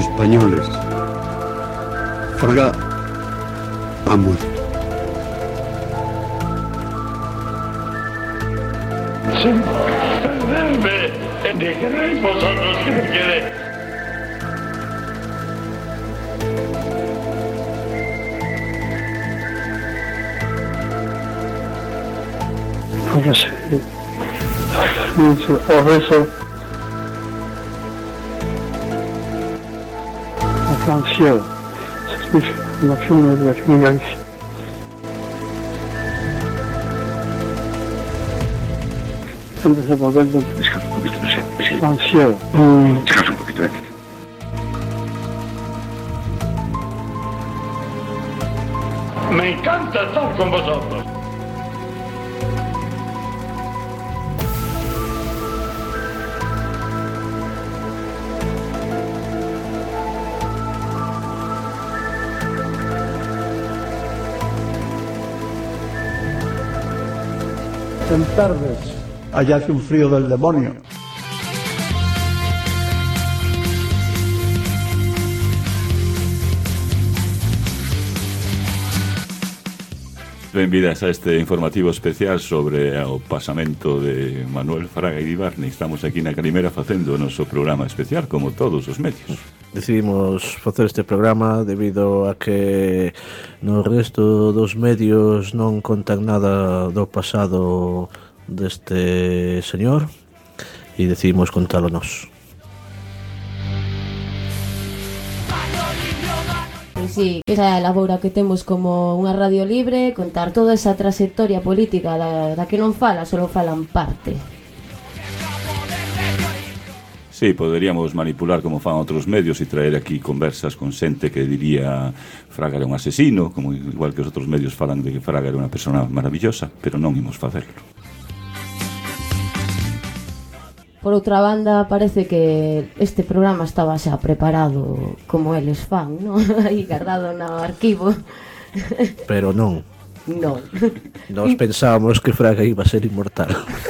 españoles. Fraga ha muerto. Sin perderme, dijerais vosotros que me quede. Póngase o rezo en francés, la firme de la finance. Antes de volver de Descansa un poquito, sí. francés. Descansa un poquito, Me encanta estar con vosotros. En tardes, allá hace un frío del demonio. Benvidas a este informativo especial sobre o pasamento de Manuel Fraga Iribarne. Estamos aquí na Calimera facendo o noso programa especial, como todos os medios. Decidimos facer este programa debido a que no resto dos medios non contan nada do pasado deste señor e decidimos contalo nós. Sí, esa é a labora que temos como unha radio libre, contar toda esa trayectoria política da que non fala, solo falan parte. Sí, poderíamos manipular como fan outros medios e traer aquí conversas con xente que diría Fraga era un asesino, como igual que os outros medios falan de que Fraga era unha persona maravillosa, pero non imos facerlo. Por outra banda, parece que este programa estaba xa preparado como eles fan, non? Aí guardado no arquivo. Pero non. Non. Nos pensábamos que Fraga iba a ser inmortal.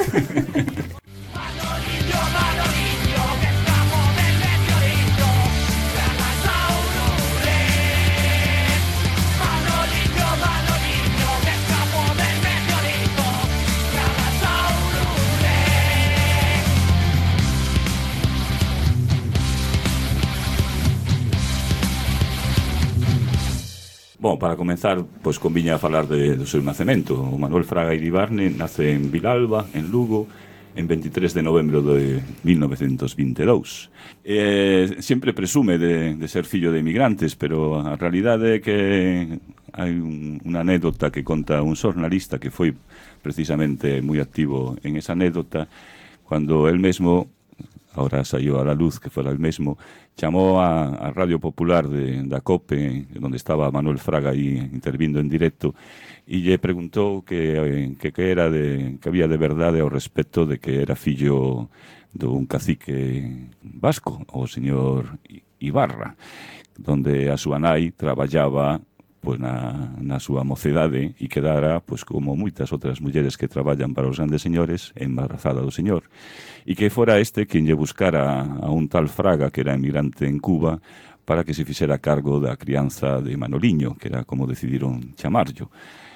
Bom, para comenzar, pois conviña a falar do seu nacemento. O Manuel Fraga Iribarne nace en Vilalba, en Lugo, en 23 de novembro de 1922. Sempre presume de ser fillo de emigrantes, pero a realidade é que hai unha anécdota que conta un xornalista que foi precisamente moi activo en esa anécdota, cando el mesmo, ahora saiu a la luz que fora el mesmo, chamou a Radio Popular da COPE, onde estaba Manuel Fraga aí intervindo en directo, e lle preguntou que era que había de verdade ao respecto de que era fillo dun cacique vasco, o señor Ibarra, donde a súa nai traballaba pois na súa mocedade e quedara, pois como moitas outras mulleres que traballan para os grandes señores, embarazada do señor. E que fora este quen lle buscara a un tal Fraga, que era emigrante en Cuba, para que se fixera cargo da crianza de Manoliño, que era como decidiron chamarllo.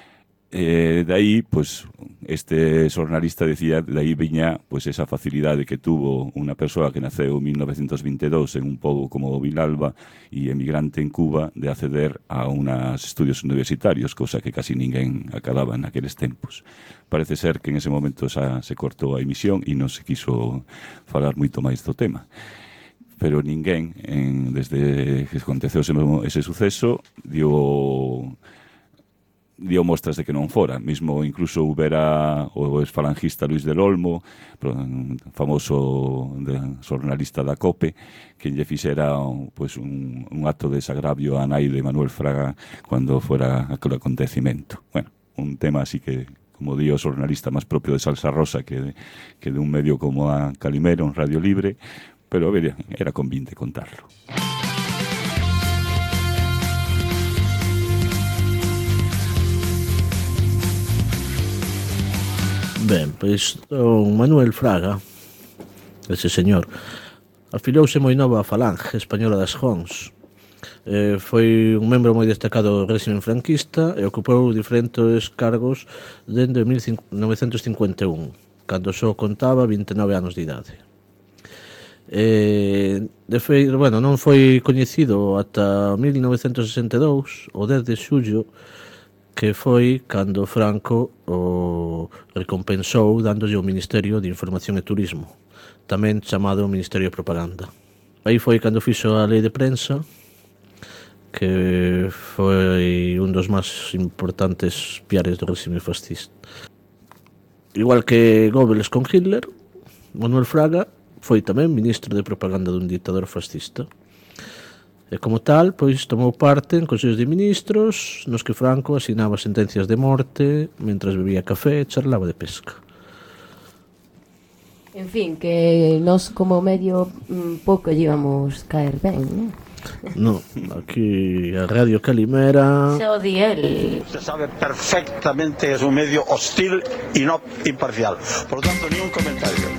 De aí, pois, este xornalista decía, de aí viña pois, esa facilidade que tuvo unha persoa que naceu en 1922 en un pobo como Vilalba e emigrante en Cuba de acceder a unos estudios universitarios, cosa que casi ninguén acababa en aqueles tempos. Parece ser que en ese momento xa se cortou a emisión e non se quiso falar moito máis do tema. Pero ninguén, desde que aconteceu ese suceso, dio mostras de que non fora. Mismo incluso houbera o exfalangista Luis del Olmo, famoso xornalista da COPE, que lle fixera pois, un acto de desagravio a nai de Manuel Fraga cando fora aquele acontecimento. Bueno, un tema así que, como di o xornalista, máis propio de Salsa Rosa que de un medio como a Calimera, un radio libre, pero era convinte contarlo. Ben, pois don Manuel Fraga, ese señor, Afilouse moi nova a Falange Española das Jons. Foi un membro moi destacado do réxime franquista e ocupou diferentes cargos dende 1951, cando só contaba 29 anos de idade. De feito, non foi coñecido ata 1962, o 10 de xullo, que foi cando Franco o recompensou dándolle o Ministerio de Información e Turismo, tamén chamado Ministerio de Propaganda. Aí foi cando fixo a lei de prensa, que foi un dos máis importantes piares do réxime fascista. Igual que Goebbels con Hitler, Manuel Fraga foi tamén ministro de propaganda dun dictador fascista. E como tal, pois tomou parte en consellos de ministros nos que Franco asinaba sentencias de morte mentras bebía café e charlaba de pesca. En fin, que nós como medio pouco lle íbamos caer ben, non? No, aquí a Radio Calimera... Xa o di el. Se sabe perfectamente que es un medio hostil y no imparcial. Por lo tanto, ni un comentario.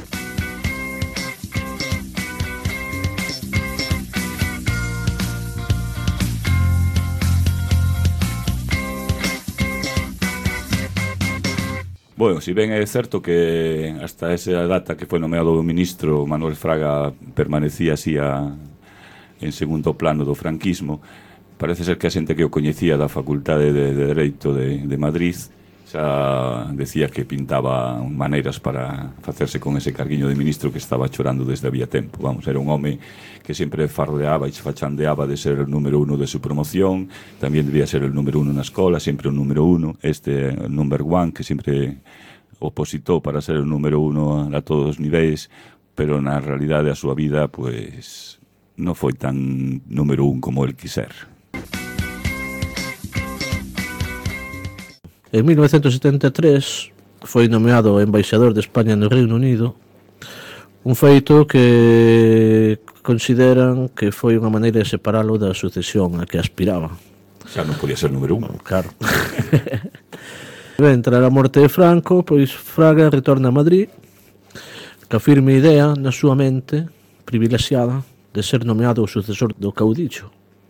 Bueno, si ben é certo que hasta esa data que foi nomeado o ministro, Manuel Fraga permanecía así en segundo plano do franquismo, parece ser que a xente que o coñecía da Facultade de Dereito de Madrid xa decía que pintaba maneiras para facerse con ese carguiño de ministro que estaba chorando desde había tempo. Vamos, era un home que sempre fardeaba e fachandeaba de ser el número 1 de su promoción, tamén debía ser el número 1 na escola, sempre o número 1, el number 1 que sempre opositou para ser el número 1 a todos os niveis, pero na realidade a súa vida, pues, non foi tan número 1 como el quiser. En 1973 foi nomeado embaixador de España no Reino Unido, un feito que consideran que foi unha maneira de separalo da sucesión a que aspiraba. Xa non podía ser número 1. Claro. Ben, tras a morte de Franco, pois Fraga retorna a Madrid ca firme idea na súa mente privilexiada de ser nomeado o sucesor do caudillo.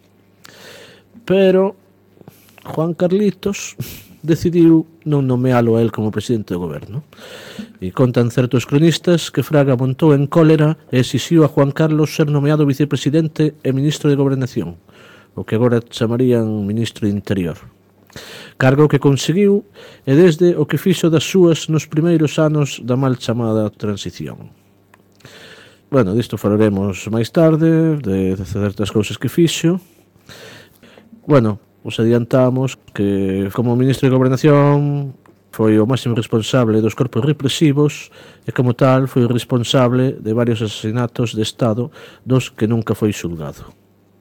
Pero Juan Carlitos decidiu non nomealo a él como presidente do goberno. E contan certos cronistas que Fraga montou en cólera e exixiu a Juan Carlos ser nomeado vicepresidente e ministro de Gobernación, o que agora chamarían ministro de Interior. Cargo que conseguiu e desde o que fixo das súas nos primeiros anos da mal chamada transición. Bueno, disto falaremos máis tarde, de certas cousas que fixo. Bueno, os adiantamos que como ministro de Gobernación foi o máximo responsable dos corpos represivos e como tal foi o responsable de varios asesinatos de Estado dos que nunca foi xulgado.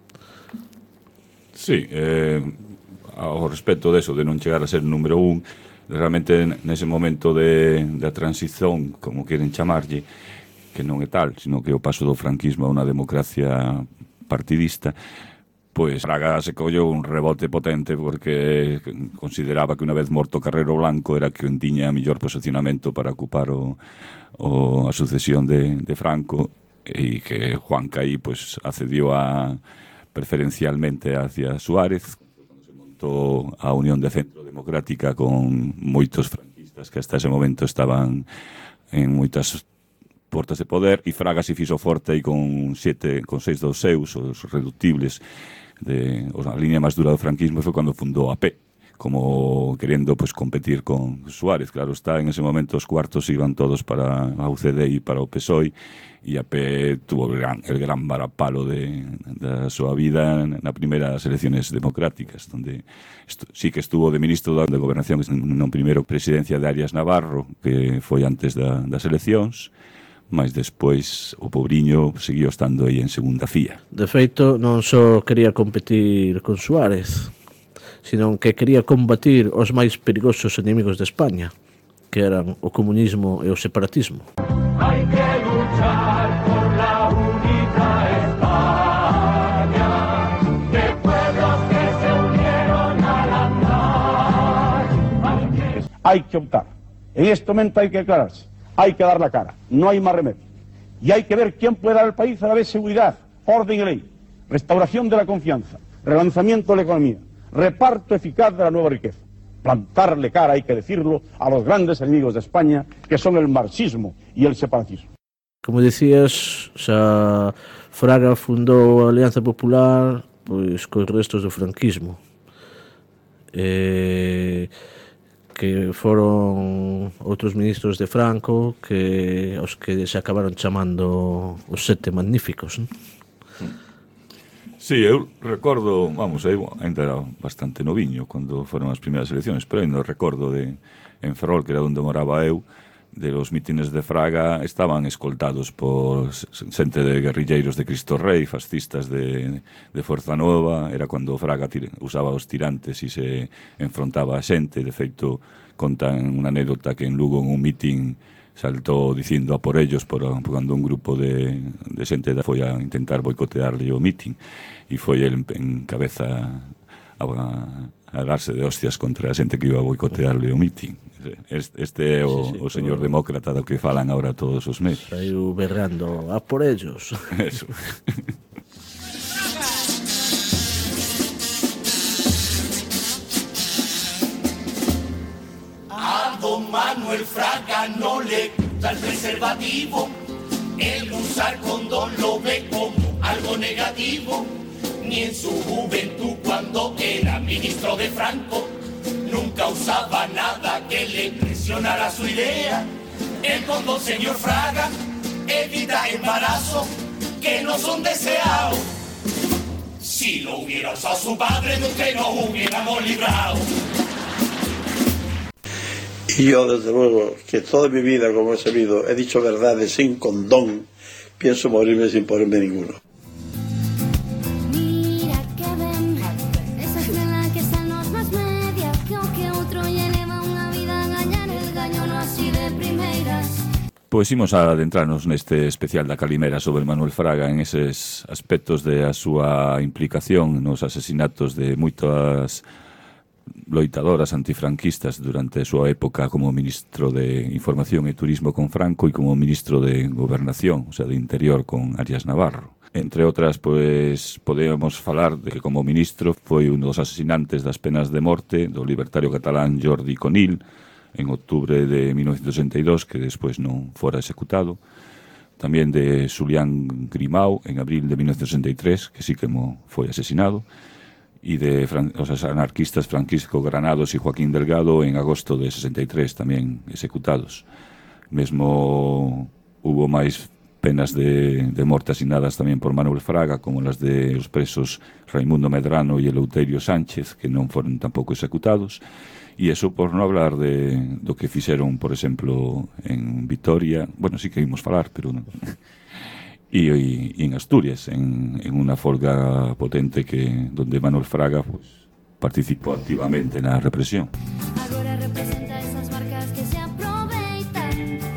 Sí, ao respecto deso de non chegar a ser número 1, realmente nese momento da transición, como queren chamarlle, que non é tal, sino que o paso do franquismo a unha democracia partidista, pois Fraga se collou un rebote potente porque consideraba que unha vez morto Carrero Blanco era que en tiña mellor posicionamento para ocupar a sucesión de Franco, e que Juan Caí pues, accedió preferencialmente hacia Suárez, cando se montou a Unión de Centro Democrática con moitos franquistas que hasta ese momento estaban en moitas portas de poder, e Fraga se fixo forte aí con 6 dos seus, os reductibles, a línea máis dura do franquismo foi cando fundou a AP, como querendo pues, competir con Suárez. Claro está, en ese momento os cuartos iban todos para a UCD e para o PSOE, e a AP tuvo el gran varapalo da súa vida na primeiras elecciones democráticas, donde sí que estuvo de ministro de Gobernación non primeiro presidencia de Arias Navarro, que foi antes das eleccións, mas despois o pobriño seguiu estando aí en segunda fía. De feito, non só quería competir con Suárez, sino que quería combatir os máis perigosos enemigos de España, que eran o comunismo e o separatismo. Hay que luchar por la unida España, de pueblos que se unieron al andar. Hay que optar. En este momento hay que aclararse. Hay que dar la cara. No hay más remedio. Y hay que ver quién puede dar al país a la vez seguridad, orden y ley, restauración de la confianza, relanzamiento de la economía, reparto eficaz de la nueva riqueza. Plantarle cara, hay que decirlo, a los grandes enemigos de España, que son el marxismo y el separatismo. Como decías, xa Fraga fundou a Alianza Popular pois cos restos do franquismo, que foron outros ministros de Franco que os que se acabaron chamando os Sete Magníficos, non? Sí, eu recordo, vamos, eu ainda era bastante noviño cando foron as primeiras eleccións, pero ainda recordo en Ferrol, que era onde moraba eu, de los mítines de Fraga estaban escoltados por xente de guerrilleiros de Cristo Rei, fascistas de Forza Nova. Era cando Fraga usaba os tirantes e se enfrontaba a xente. De feito, contan unha anécdota que en Lugo en un mítin saltou dicindo a por ellos cando un grupo de xente foi a intentar boicotearle o mítin e foi el en cabeza a darse de hostias contra a xente que iba a boicotearle o mítin. Este é o señor demócrata do que falan agora todos os meses. Saiu berrando a por ellos. Eso. A don Manuel Fraga no le gusta el preservativo. El usar condón lo ve como algo negativo. Ni en su juventud cuando era ministro de Franco nunca usaba nada que le impresionara su idea. El condón, señor Fraga, evita embarazos que no son deseados. Si lo hubiera usado su padre, de usted nos hubiéramos librado. Y yo, desde luego, que toda mi vida, como he sabido, he dicho verdades sin condón, pienso morirme sin ponerme ninguno. Pois imos a adentrarnos neste especial da Calimera sobre Manuel Fraga en eses aspectos de a súa implicación nos asesinatos de moitas loitadoras antifranquistas durante a súa época como ministro de Información e Turismo con Franco e como ministro de Gobernación, o sea, de Interior con Arias Navarro. Entre outras, pois, podemos falar de que como ministro foi un dos asesinantes das penas de morte do libertario catalán Jordi Conill en outubro de 1962, que despois non fora executado. Tamén de Julián Grimau en abril de 1963, que sí que foi asesinado, e de os anarquistas Francisco Granados e Joaquín Delgado en agosto de 63, tamén executados. Mesmo hubo máis penas de morte asinadas tamén por Manuel Fraga, como las de os presos Raimundo Medrano e Eleuterio Sánchez, que non foron tampouco executados. E eso por non hablar do que fixeron, por exemplo, en Vitoria, bueno, sí que ímos falar, pero non. E en Asturias, en unha folga potente donde Manuel Fraga pues, participou activamente na represión. Agora representa esas marcas que se aproveitan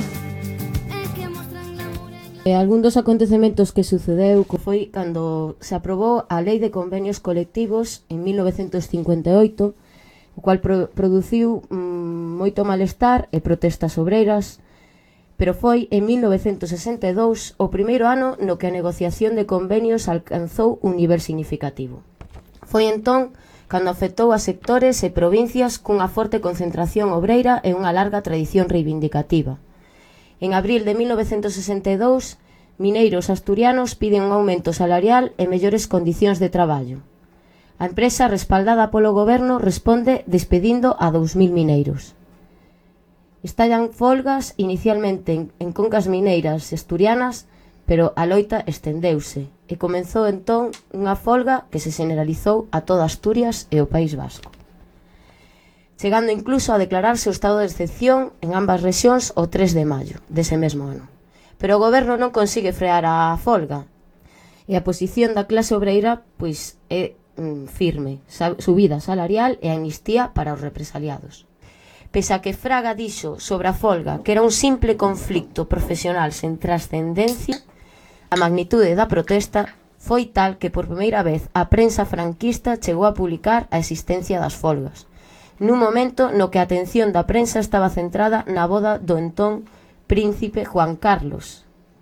e que mostran glamour en Algún dos acontecementos que sucedeu foi cando se aprobou a Lei de Convenios Colectivos en 1958, o cual produciu moito malestar e protestas obreiras, pero foi en 1962 o primeiro ano no que a negociación de convenios alcanzou un nivel significativo. Foi entón cando afectou a sectores e provincias cunha forte concentración obreira e unha larga tradición reivindicativa. En abril de 1962, mineiros asturianos piden un aumento salarial e mellores condicións de traballo. A empresa, respaldada polo goberno, responde despedindo a 2.000 mineiros. Estallan folgas inicialmente en concas mineiras asturianas, pero a loita estendeuse e comenzou entón unha folga que se generalizou a toda Asturias e o País Vasco, chegando incluso a declararse o estado de excepción en ambas rexións o 3 de maio dese mesmo ano. Pero o goberno non consigue frear a folga e a posición da clase obreira pois é firme, subida salarial e amnistía para os represaliados. Pese a que Fraga dixo sobre a folga que era un simple conflicto profesional sen trascendencia, a magnitude da protesta foi tal que por primeira vez a prensa franquista chegou a publicar a existencia das folgas, nun momento no que a atención da prensa estaba centrada na boda do entón príncipe Juan Carlos,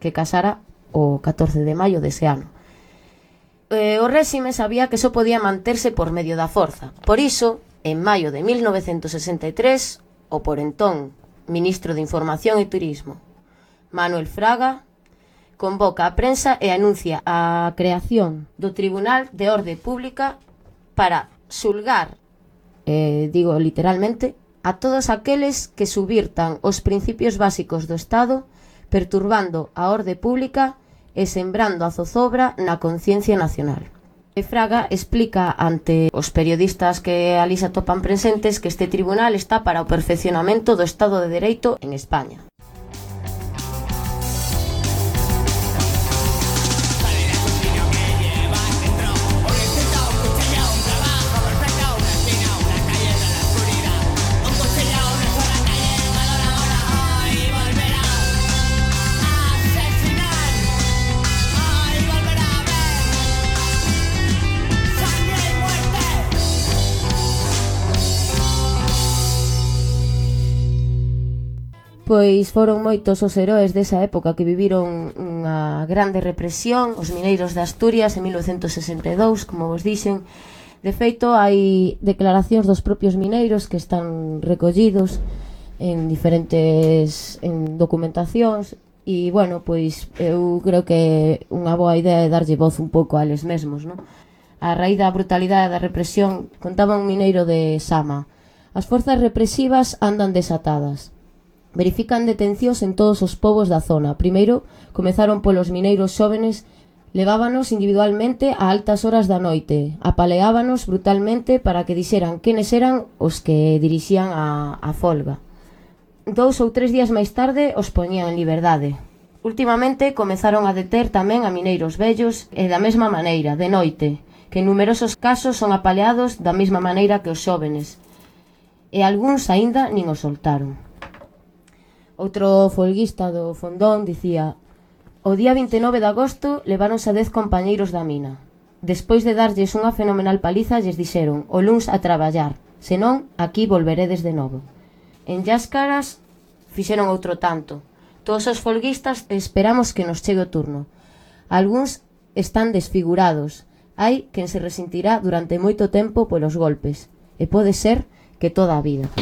que casara o 14 de maio dese ano. O réxime sabía que só podía manterse por medio da forza. Por iso, en maio de 1963, o por entón ministro de Información e Turismo, Manuel Fraga, convoca a prensa e anuncia a creación do Tribunal de Orde Pública para xulgar, digo literalmente, a todos aqueles que subvirtan os principios básicos do Estado, perturbando a orde pública e sembrando a zozobra na conciencia nacional. E Fraga explica ante os periodistas que ali se atopan presentes que este tribunal está para o perfeccionamento do Estado de Dereito en España. Pois foron moitos os heróis desa época que viviron unha grande represión, os mineiros de Asturias en 1962, como vos dixen. De feito, hai declaracións dos propios mineiros que están recollidos en diferentes documentacións e, bueno, pois eu creo que unha boa idea é darlle voz un pouco a eles mesmos, non? A raíz da brutalidade da represión, contaba un mineiro de Sama: as forzas represivas andan desatadas. Verifican detencións en todos os povos da zona. Primeiro, comezaron polos mineiros xóvenes, levábanos individualmente a altas horas da noite, apaleábanos brutalmente para que dixeran quenes eran os que dirixían a folga. 2 ou 3 días máis tarde os poñían en liberdade. Últimamente comezaron a deter tamén a mineiros vellos e da mesma maneira, de noite, que en numerosos casos son apaleados da mesma maneira que os xóvenes. E algúns aínda nin os soltaron. Outro folguista do Fondón dicía: o día 29 de agosto leváronse a 10 compañeiros da mina. Despois de darlles unha fenomenal paliza, lles dixeron: o luns a traballar, senón aquí volveredes de novo. En Lláscaras fixeron outro tanto. Todos os folguistas esperamos que nos chegue o turno. Algúns están desfigurados. Hai quen se resentirá durante moito tempo polos golpes. E pode ser que toda a vida.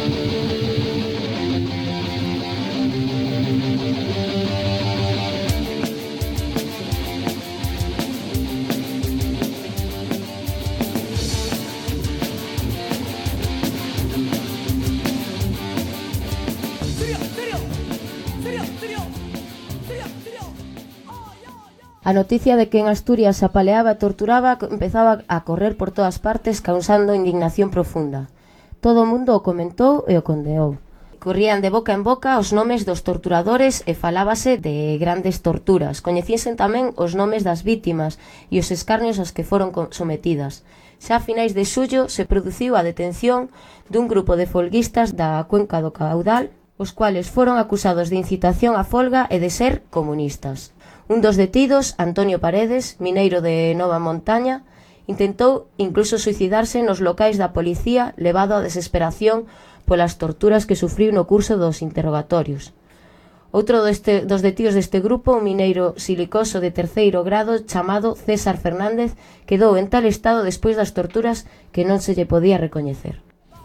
A noticia de que en Asturias se apaleaba e torturaba empezaba a correr por todas partes, causando indignación profunda. Todo o mundo o comentou e o condeou. Corrían de boca en boca os nomes dos torturadores e falábase de grandes torturas. Coñecíanse tamén os nomes das vítimas e os escarnios aos que foron sometidas. Xa a finais de xullo se produciu a detención dun grupo de folguistas da Cuenca do Caudal, os cuales foron acusados de incitación á folga e de ser comunistas. Un dos detidos, Antonio Paredes, mineiro de Nova Montaña, intentou incluso suicidarse nos locais da policía, levado á desesperación polas torturas que sufriu no curso dos interrogatorios. Outro dos detidos deste grupo, un mineiro silicoso de 3º grado chamado César Fernández, quedou en tal estado despois das torturas que non se lle podía recoñecer.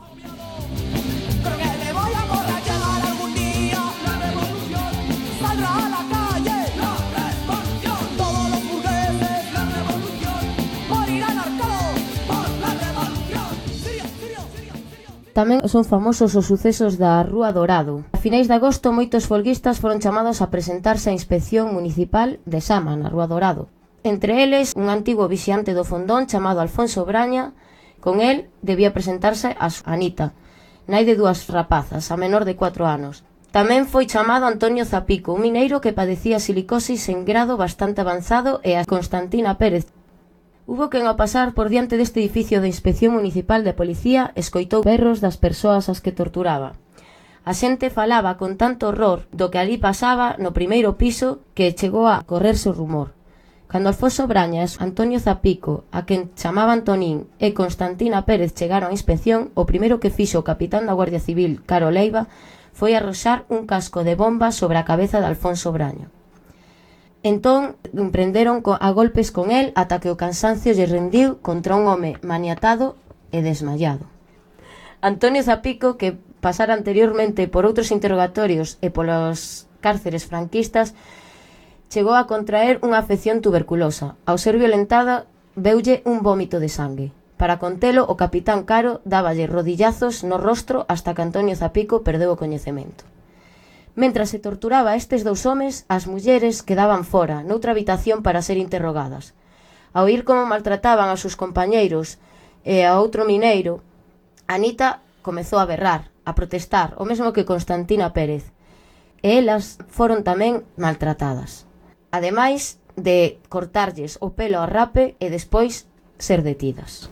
Tamén son famosos os sucesos da Rúa Dorado. A finais de agosto, moitos folguistas foron chamados a presentarse á inspección municipal de Sama, na Rúa Dorado. Entre eles, un antigo vixiante do Fondón chamado Alfonso Braña. Con el debía presentarse a Anita, nai de 2 rapazas, a menor de 4 anos. Tamén foi chamado Antonio Zapico, un mineiro que padecía silicosis en grado bastante avanzado, e a Constantina Pérez. Hubo quen ao pasar por diante deste edificio de Inspección Municipal de Policía escoitou berros das persoas ás que torturaba. A xente falaba con tanto horror do que ali pasaba no primeiro piso que chegou a correrse o rumor. Cando Alfonso Brañas, Antonio Zapico, a quen chamaba Antonín, e Constantina Pérez chegaron á inspección, o primeiro que fixo o capitán da Guardia Civil, Caro Leiva, foi arroxar un casco de bomba sobre a cabeza de Alfonso Braño. Entón, prenderon a golpes con el ata que o cansancio lle rendiu contra un home maniatado e desmayado. Antonio Zapico, que pasara anteriormente por outros interrogatorios e polos cárceres franquistas, chegou a contraer unha afección tuberculosa. Ao ser violentada, veulle un vómito de sangue. Para contelo, o capitán Caro dáballe rodillazos no rostro hasta que Antonio Zapico perdeu o coñecemento. Mentras se torturaba a estes dous homes, as mulleres quedaban fora, noutra habitación para ser interrogadas. Ao oír como maltrataban a seus compañeiros e a outro mineiro, Anita comezou a berrar, a protestar, o mesmo que Constantina Pérez. E elas foron tamén maltratadas. Ademais de cortarlles o pelo a rape e despois ser detidas.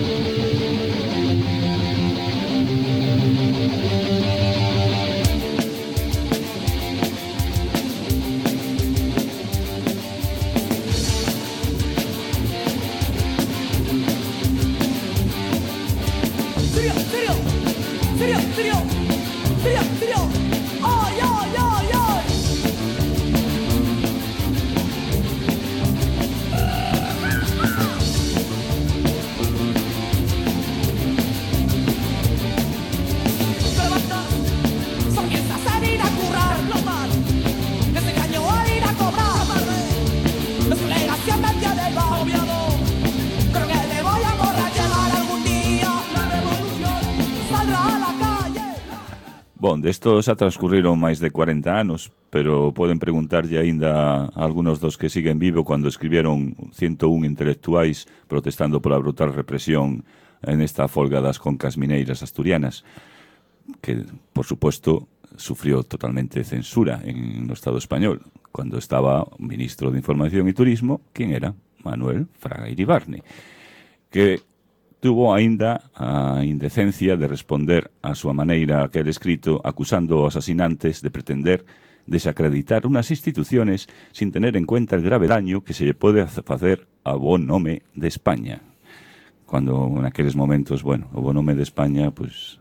Bon, desto xa transcurriron máis de 40 anos, pero poden preguntarlle aínda a algunos dos que siguen vivo cando escribieron 101 intelectuais protestando pola brutal represión en esta folga das concas mineiras asturianas, que, por suposto, sufrió totalmente censura no Estado español, cando estaba ministro de Información e Turismo, quen era? Manuel Fraga Iribarne, que tuvo aínda a indecencia de responder a súa maneira a aquel escrito acusando aos asinantes de pretender desacreditar unas instituciones sin tener en cuenta el grave daño que se lle pode facer ao bon nome de España. Cuando en aqueles momentos, bueno, o bon nome de España, pues...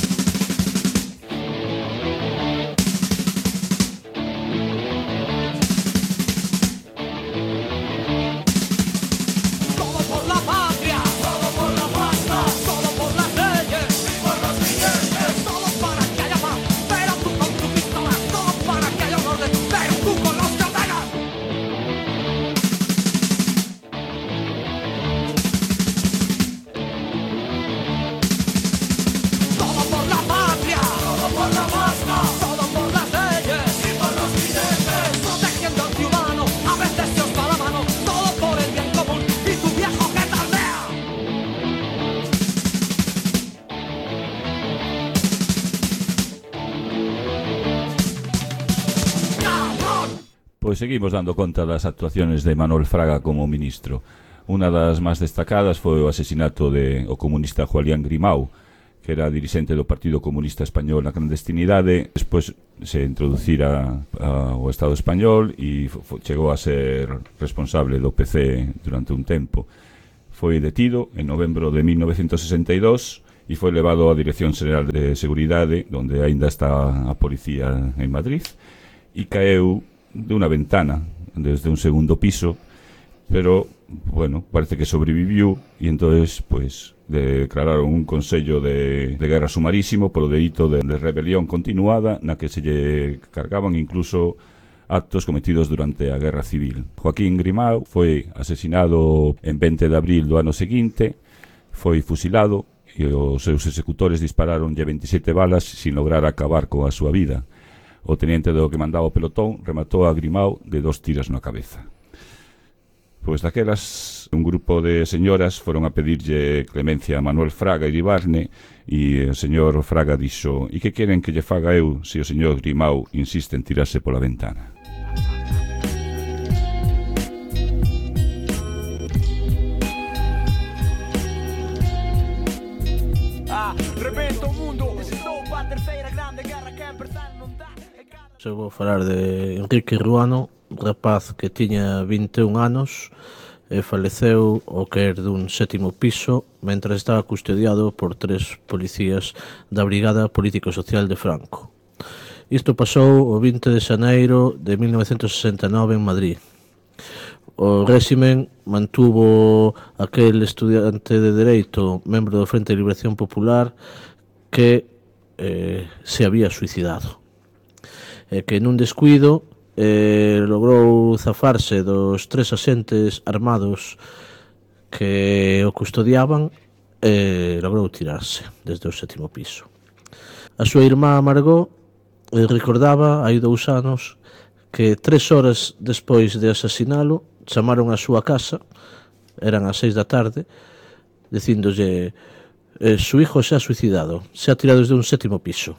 Pois seguimos dando conta das actuaciones de Manuel Fraga como ministro. Unha das máis destacadas foi o asesinato do comunista Julián Grimau, que era dirixente do Partido Comunista Español na clandestinidade. Despois se introducira ao Estado Español e chegou a ser responsable do PC durante un tempo. Foi detido en novembro de 1962 e foi levado á Dirección Xeral de Seguridade, onde aínda está a policía en Madrid, e caeu de unha ventana desde un segundo piso, pero, bueno, parece que sobreviviu e entonces, pues, declararon un consello de guerra sumarísimo polo delito de rebelión continuada na que se lle cargaban incluso actos cometidos durante a Guerra Civil. Joaquín Grimau foi asesinado en 20 de abril do ano seguinte, foi fusilado e os seus executores dispararonlle 27 balas sin lograr acabar coa súa vida. O teniente do que mandaba o pelotón rematou a Grimau de 2 tiras na cabeza. Pois daquelas, un grupo de señoras foron a pedirlle clemencia a Manuel Fraga Iribarne e o señor Fraga dixo: "E que queren que lle faga eu se o señor Grimau insiste en tirarse pola ventana?" Se vou falar de Enrique Ruano, rapaz que tiña 21 anos e faleceu ao caer dun 7º piso mentre estaba custodiado por 3 policías da Brigada Político-Social de Franco. Isto pasou o 20 de xaneiro de 1969 en Madrid. o réximen mantuvo aquel estudiante de Dereito, membro do Frente de Liberación Popular, que se había suicidado. Que nun descuido logrou zafarse dos 3 axentes armados que o custodiaban e logrou tirarse desde o 7º piso. A súa irmá Margot recordaba hai 2 anos que 3 horas despois de asasinalo chamaron a súa casa, eran as 6 da tarde, dicíndolle su hijo se ha suicidado, se ha tirado desde un 7º piso.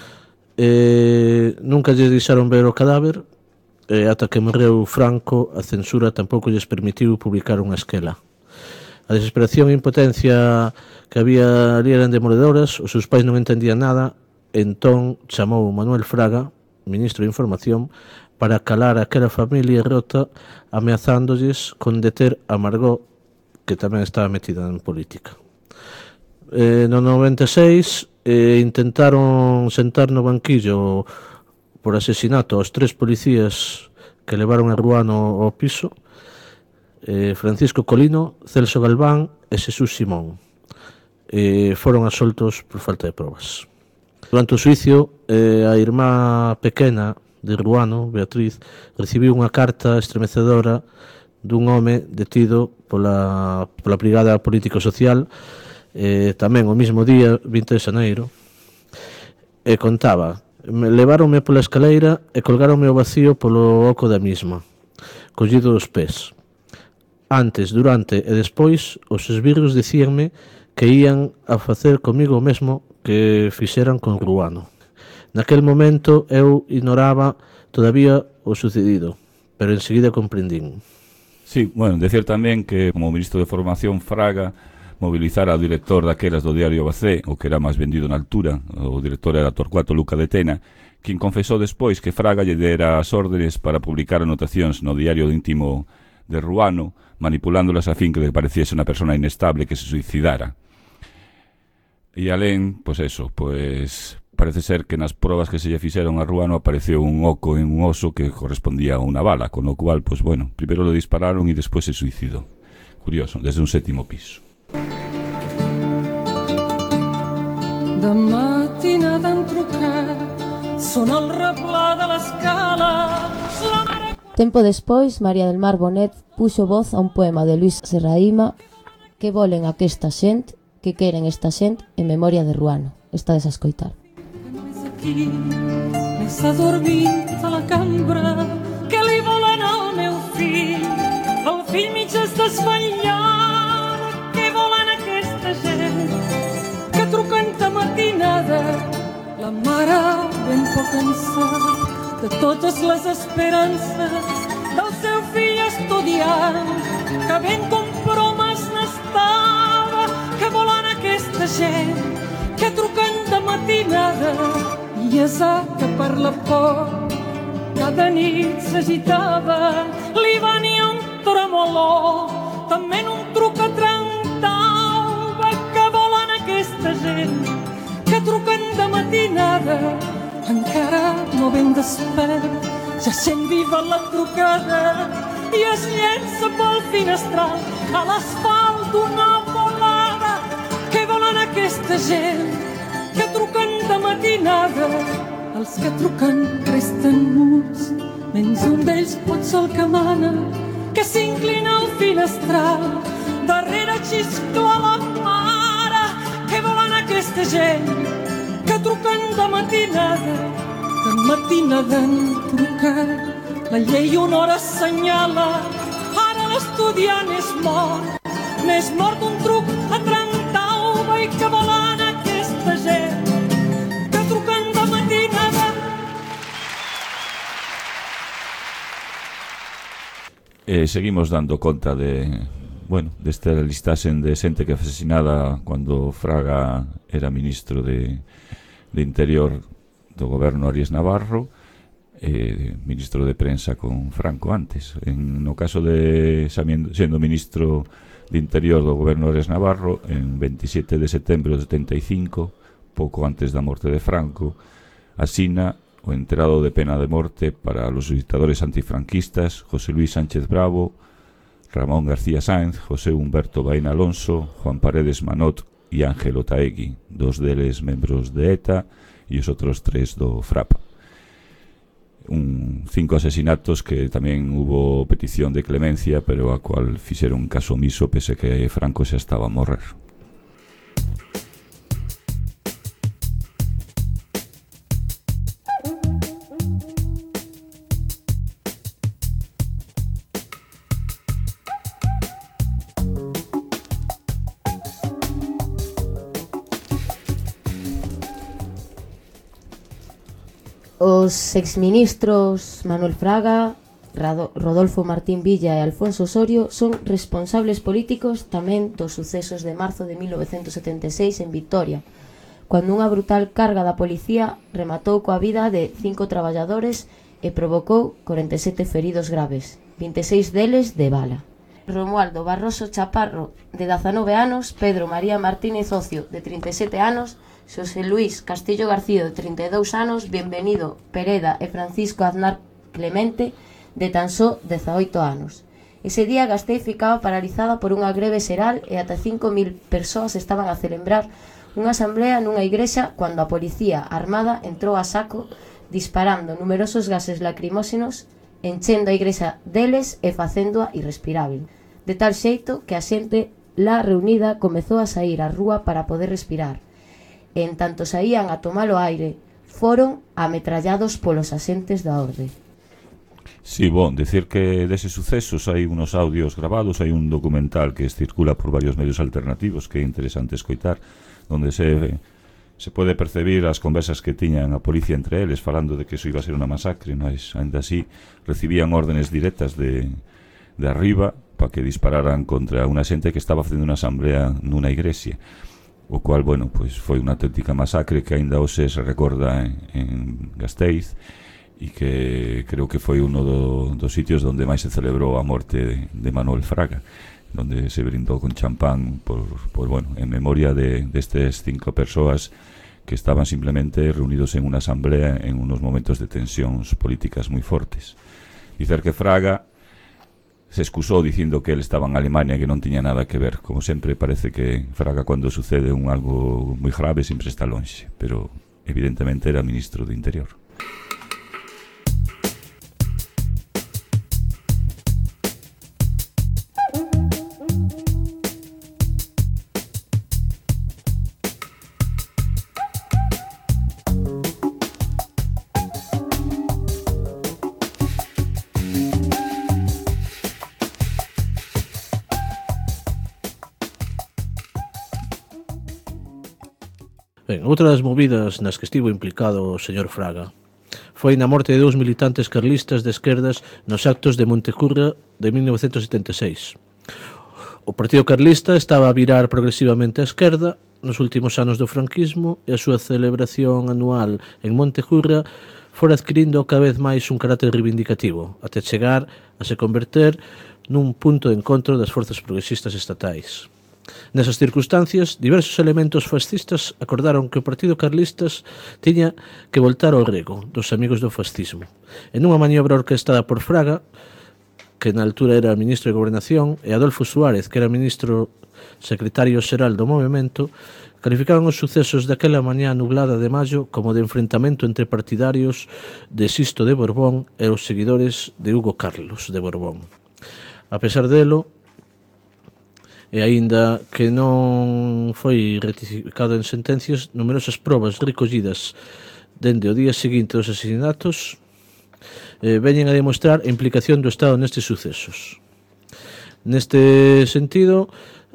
Nunca lle deixaron ver o cadáver, ata que morreu Franco, a censura tampouco lles permitiu publicar unha esquela. A desesperación e impotencia que había ali eran demoledoras, os seus pais non entendían nada, entón chamou Manuel Fraga, ministro de Información, para calar aquela familia rota, ameazándolles con deter a Margot, que tamén estaba metida en política. No 96 intentaron sentar no banquillo por asesinato aos 3 policías que levaron a Ruano ao piso, Francisco Colino, Celso Galván e Xesús Simón. Foron absoltos por falta de probas. Durante o xuicio, a irmá pequena de Ruano, Beatriz, recibiu unha carta estremecedora dun home detido pola Brigada Político-Social, tamén o mismo día, 20 de xaneiro, e contaba: leváronme pola escaleira e colgáronme o vacío polo oco da misma, collido dos pés. Antes, durante e despois, os esbirros dicíanme que ían a facer comigo o mesmo que fixeran con Ruano. Naquel momento eu ignoraba todavía o sucedido, pero enseguida comprendín. Sí, bueno, decir tamén que como ministro de Formación Fraga mobilizara ao director daquelas do diario Bacé, o que era máis vendido na altura, o director era Torcuato Luca de Tena, quien confesou despois que Fraga lle dera as órdenes para publicar anotacións no diario íntimo de Ruano, manipulándolas a fin que pareciese unha persona inestable que se suicidara. E alén, pois eso, pois parece ser que nas probas que se lle fixeron a Ruano apareceu un oco en un oso que correspondía a unha bala, con o cual, pois bueno, primeiro lo dispararon e despois se suicidou. Curioso, desde un 7º piso. De matinada en trucat sona el replà de l'escala. Tempo despois, María del Mar Bonet puxo voz a un poema de Luis Serraima, que volen aquesta xent, que queren esta xent, en memoria de Ruano. Estades a escoitar. Aquí m'he adormit a la cambra, que li volen al meu fill. El fill mig es desvetllant, que volen aquesta gent, que truquen de matinada, la mare ben poc cansada de totes les esperances del seu fill estudiant, que ben compromes n'estava, que volen aquesta gent, que truquen de matinada, i és que per la por cada nit s'agitava, li venia un tremolor, també en un truc a trencava, que volen aquesta gent, que truquen de matinada, encara no ben despert, ja sent viva la trucada i es llença pel finestral a l'asfalt d'una volada, que volen aquesta gent, que truquen de matinada. Els que truquen resten muts, menys un d'ells pot ser el que mana, que s'inclina al finestral, darrere xiscla la mare, que volen aquesta gent, que truquen de matinada en trucat. La llei una hora assenyala, ara l'estudiant és mort un truc a trencau-va, i que volen aquesta gent, que truquen de matinada. Seguimos dando conta desta listaxen de xente que foi asesinada cando Fraga era ministro de Interior do goberno Arias Navarro, ministro de Prensa con Franco antes. No caso de sendo ministro de Interior do goberno Arias Navarro, en 27 de setembro de 75, pouco antes da morte de Franco, asina o enterado de pena de morte para los dictadores antifranquistas José Luis Sánchez Bravo, Ramón García Sáenz, José Humberto Baena Alonso, Juan Paredes Manot e Ángel Otaegui, 2 deles membros de ETA e os outros 3 do FRAP. 5 asesinatos que tamén hubo petición de clemencia, pero a cual fixeron caso omiso pese que Franco xa estaba a morrer. Os exministros Manuel Fraga, Rodolfo Martín Villa e Alfonso Osorio son responsables políticos tamén dos sucesos de marzo de 1976 en Vitoria, cando unha brutal carga da policía rematou coa vida de 5 traballadores e provocou 47 feridos graves, 26 deles de bala. Romualdo Barroso Chaparro, de 19 anos, Pedro María Martínez Ocio, de 37 anos, Xosé Luís Castillo García, de 32 anos, Bienvenido Pereda e Francisco Aznar Clemente, de tan só 18 anos. Ese día Gasteiz ficaba paralizada por unha greve xeral e ata 5.000 persoas estaban a celebrar unha asamblea nunha igrexa cando a policía armada entrou a saco disparando numerosos gases lacrimóxenos, enchendo a igrexa deles e facéndoa irrespirable. De tal xeito que a xente lá reunida comezou a sair á rúa para poder respirar. E en tanto saían a tomar o aire, foron ametrallados polos axentes da orde. Sí, bon, decir que deses sucesos hai unos audios grabados, hai un documental que circula por varios medios alternativos que é interesante escoitar, onde se pode percibir as conversas que tiñan a policía entre eles falando de que iso iba a ser unha masacre, mas ainda así recibían órdenes directas de arriba para que dispararan contra unha xente que estaba facendo unha asamblea nunha igrexa, o cual, bueno, pues foi unha auténtica masacre que aínda hoxe se recorda en Gasteiz e que creo que foi uno dos sitios onde máis se celebrou a morte de Manuel Fraga, donde se brindou con champán bueno, en memoria destes 5 persoas que estaban simplemente reunidos en unha asamblea en unos momentos de tensións políticas moi fortes. Dicer que Fraga se excusou dicindo que ele estaba en Alemania e que non tiña nada que ver. Como sempre, parece que Fraga, cando sucede algo moi grave, sempre está lonxe, pero evidentemente era ministro do Interior. Ben, outra das movidas nas que estivo implicado o señor Fraga foi na morte de 2 militantes carlistas de esquerdas nos actos de Montecurra de 1976. O Partido Carlista estaba a virar progresivamente á esquerda nos últimos anos do franquismo e a súa celebración anual en Montecurra fora adquirindo cada vez máis un carácter reivindicativo, até chegar a se converter nun punto de encontro das forzas progresistas estatais. Nesas circunstancias, diversos elementos fascistas acordaron que o Partido Carlistas tiña que voltar ao rego dos amigos do fascismo. En unha maniobra orquestada por Fraga, que na altura era ministro de Gobernación, e Adolfo Suárez, que era ministro secretario xeral do movimento, calificaban os sucesos daquela mañá nublada de maio como de enfrentamento entre partidarios de Sisto de Borbón e os seguidores de Hugo Carlos de Borbón. A pesar delo, e aínda que non foi ratificado en sentencias, numerosas probas recollidas dende o día seguinte dos asesinatos veñen a demostrar a implicación do Estado nestes sucesos. Neste sentido,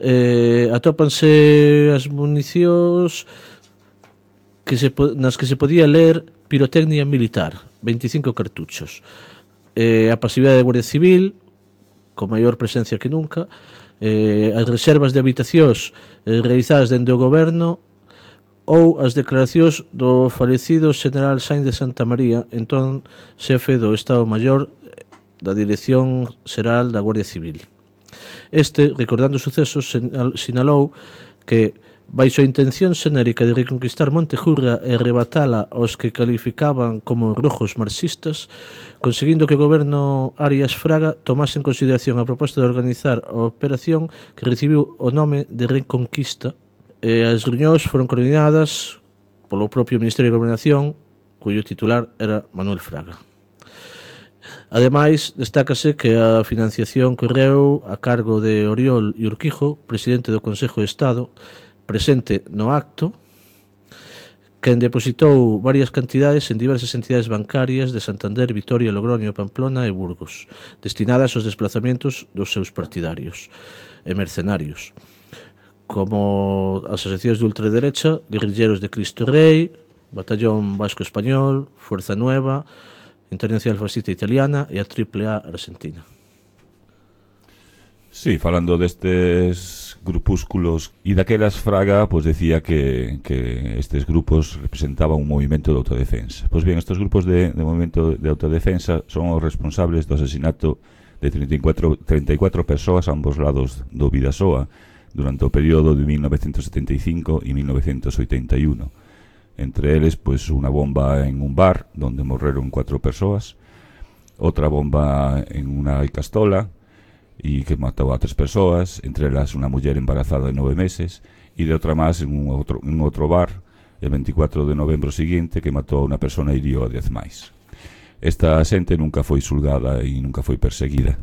atópanse as municións nas que se podía ler pirotecnia militar, 25 cartuchos, a pasividade da Guardia Civil, con maior presencia que nunca, as reservas de habitacións realizadas dende o goberno ou as declaracións do falecido Xeneral Sainz de Santa María, entón xefe do Estado Maior da Dirección Xeral da Guardia Civil. Este, recordando os sucesos, sinalou que baixo a intención xenérica de reconquistar Montejurra e arrebatala aos que calificaban como rojos marxistas, conseguindo que o goberno Arias Fraga tomase en consideración a proposta de organizar a operación que recibiu o nome de Reconquista, e as reunións foron coordinadas polo propio Ministerio de Gobernación, cuyo titular era Manuel Fraga. Ademais, destácase que a financiación correu a cargo de Oriol e Urquijo, presidente do Consejo de Estado, presente no acto, quen depositou varias cantidades en diversas entidades bancarias de Santander, Vitoria, Logroño, Pamplona e Burgos, destinadas aos desplazamentos dos seus partidarios e mercenarios, como asociacións de ultraderecha, Guerrilleros de Cristo Rei, Batallón Vasco Español, Fuerza Nueva, Internacional Fascista Italiana e a AAA Argentina. Sí, falando destes grupúsculos e daquelas, Fraga pues decía que estes grupos representaban un movimento de autodefensa. Pois bien, estes grupos de movimento de autodefensa son os responsables do asesinato de 34 persoas a ambos lados do Bidasoa durante o período de 1975 e 1981. Entre eles, pues, unha bomba en un bar donde morreron 4 persoas, outra bomba en unha icastola e que matou a 3 persoas, entre elas unha muller embarazada de 9 meses, e de outra máis en outro bar el 24 de novembro seguinte que matou a unha persona e hiriu a 10 máis. Esta xente nunca foi xulgada e nunca foi perseguida.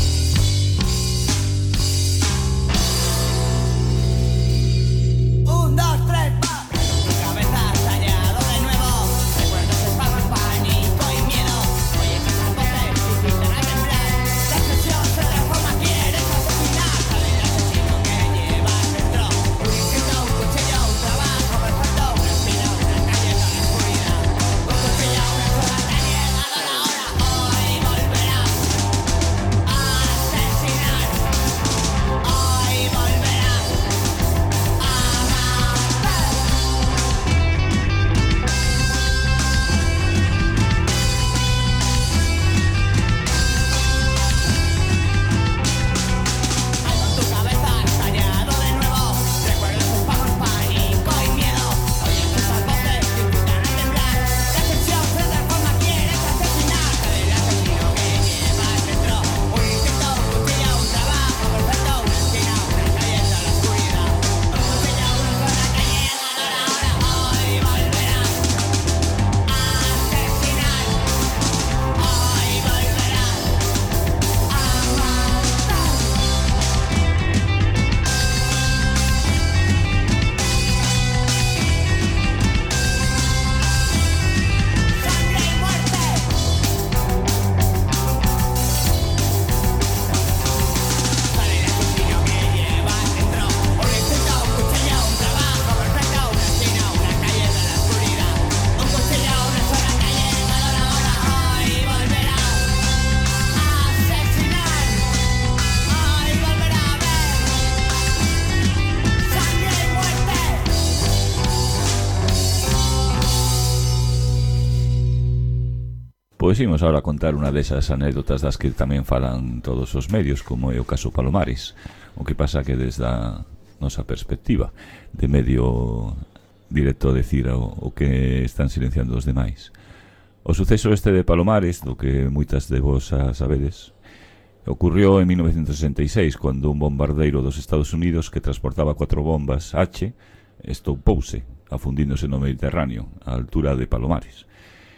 Pois imos agora contar unha desas anécdotas das que tamén falan todos os medios, como é o caso Palomares. O que pasa que desde a nosa perspectiva de medio directo a decir o que están silenciando os demais. O suceso este de Palomares, do que moitas de vos sabedes, ocurrió en 1966, cando un bombardeiro dos Estados Unidos que transportaba 4 bombas H estoupouse, afundíndose no Mediterráneo, á altura de Palomares.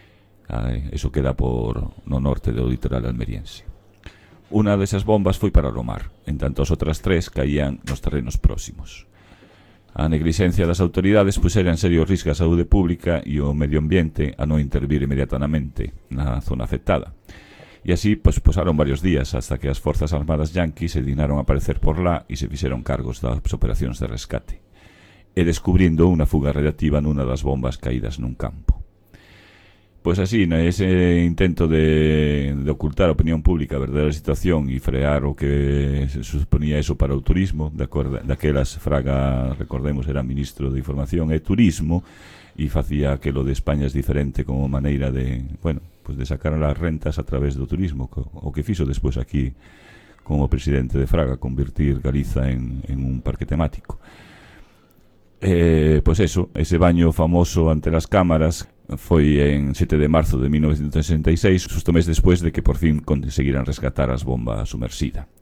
Eso queda no norte do litoral almeriense. Unha desas bombas foi para o mar, en tanto as outras 3 caían nos terrenos próximos. A neglixencia das autoridades puxera en serio risco a saúde pública e o medio ambiente a non intervir inmediatamente na zona afectada. E así posaron varios días hasta que as forzas armadas yanquis se dignaron a aparecer por lá e se fixeron cargos das operacións de rescate, e descubrindo unha fuga radiactiva nunha das bombas caídas nun campo. Pois así, ese intento de ocultar a opinión pública a verdadeira situación e frear o que suponía eso para o turismo, daquelas Fraga, recordemos, era ministro de Información e Turismo, e facía que lo de España es diferente como maneira de, bueno, pues de sacar as rentas a través do turismo, o que fixo despois aquí como presidente de Fraga, convertir Galiza en un parque temático. Pois eso, ese baño famoso ante as cámaras foi en 7 de marzo de 1966, justo mes despois de que por fin conseguiran rescatar as bombas sumersida.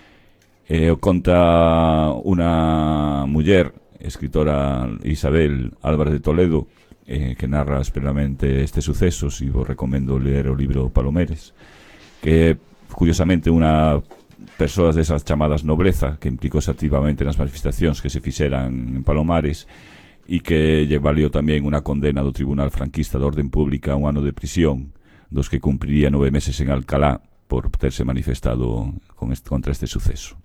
Conta unha muller, escritora Isabel Álvarez de Toledo, que narra esperadamente estes sucesos, e vos recomendo ler o libro Palomeres, que curiosamente unha persoas desas chamadas nobreza que implicóse activamente nas manifestacións que se fixeran en Palomares e que lle valió tamén unha condena do Tribunal Franquista de Orden Pública a 1 ano de prisión, dos que cumpriría 9 meses en Alcalá por terse manifestado contra este suceso.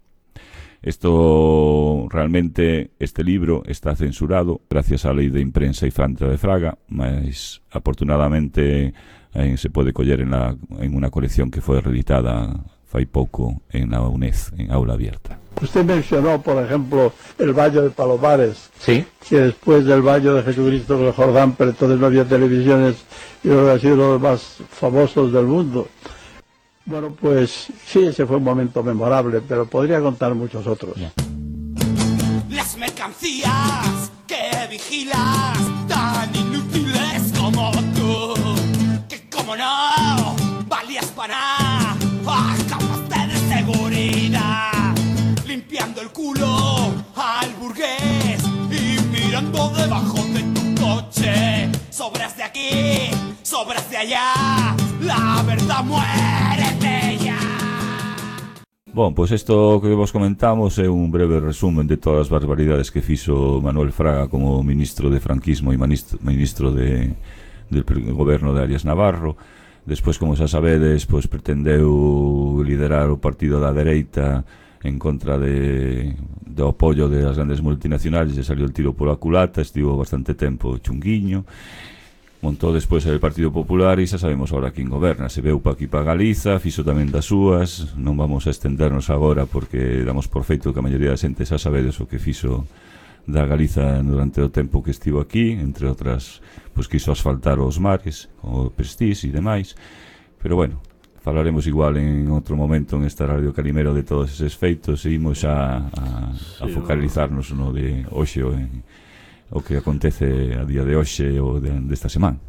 Realmente este libro está censurado gracias á Lei de Imprensa e Fanta de Fraga, mas afortunadamente se pode coller en unha colección que foi reeditada fai pouco en la UNED, en aula abierta. Usted mencionó, por ejemplo, el Valle de Palomares, sí, que después del Valle de Jesucristo del Jordán, pero entonces no había televisiones, y creo que ha sido uno de los más famosos del mundo. Bueno, pues sí, ese fue un momento memorable, pero podría contar muchos otros. Las mercancías que vigilas, tan inútiles como tú, que como no valías para nada. Acabaste de seguridad, limpiando el culo al burgués y mirando debajo de tu coche. Sobras de aquí, sobras de allá, la verdad muérete ya. Bon, pois isto que vos comentamos é un breve resumen de todas as barbaridades que fixo Manuel Fraga como ministro de franquismo e ministro del goberno de Arias Navarro. Despois, como xa sabedes, pois pretendeu liderar o partido da dereita en contra do apoio das grandes multinacionales, e saliu el tiro pola culata, estivo bastante tempo chunguiño, montou despois el Partido Popular e xa sabemos agora quen goberna, se veu pa aquí pa Galiza, fixo tamén das súas, non vamos a estendernos agora porque damos por feito que a maioría da xente xa sabedes o que fixo da Galiza durante o tempo que estivo aquí, entre outras, pois quiso asfaltar os mares, o Prestige e demais, pero bueno, falaremos igual en outro momento en esta Radio Calimero de todos eses feitos e imos xa a focalizarnos no de hoxe o que acontece a día de hoxe ou desta semana.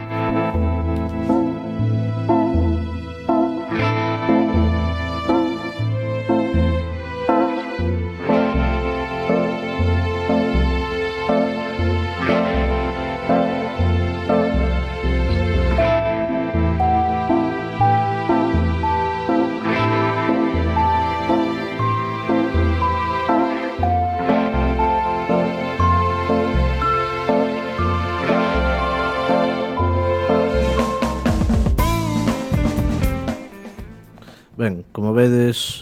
Ben, como vedes,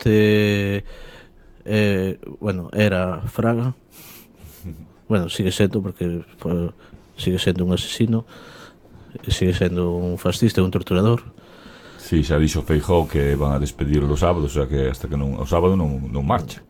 bueno, era Fraga. Bueno, sigue sendo, porque sigue sendo un asesino, sigue sendo un fascista, un torturador. Sí, xa dixo Feijóo que van a despedir los sábados, o sea que hasta que o sábado non marcha.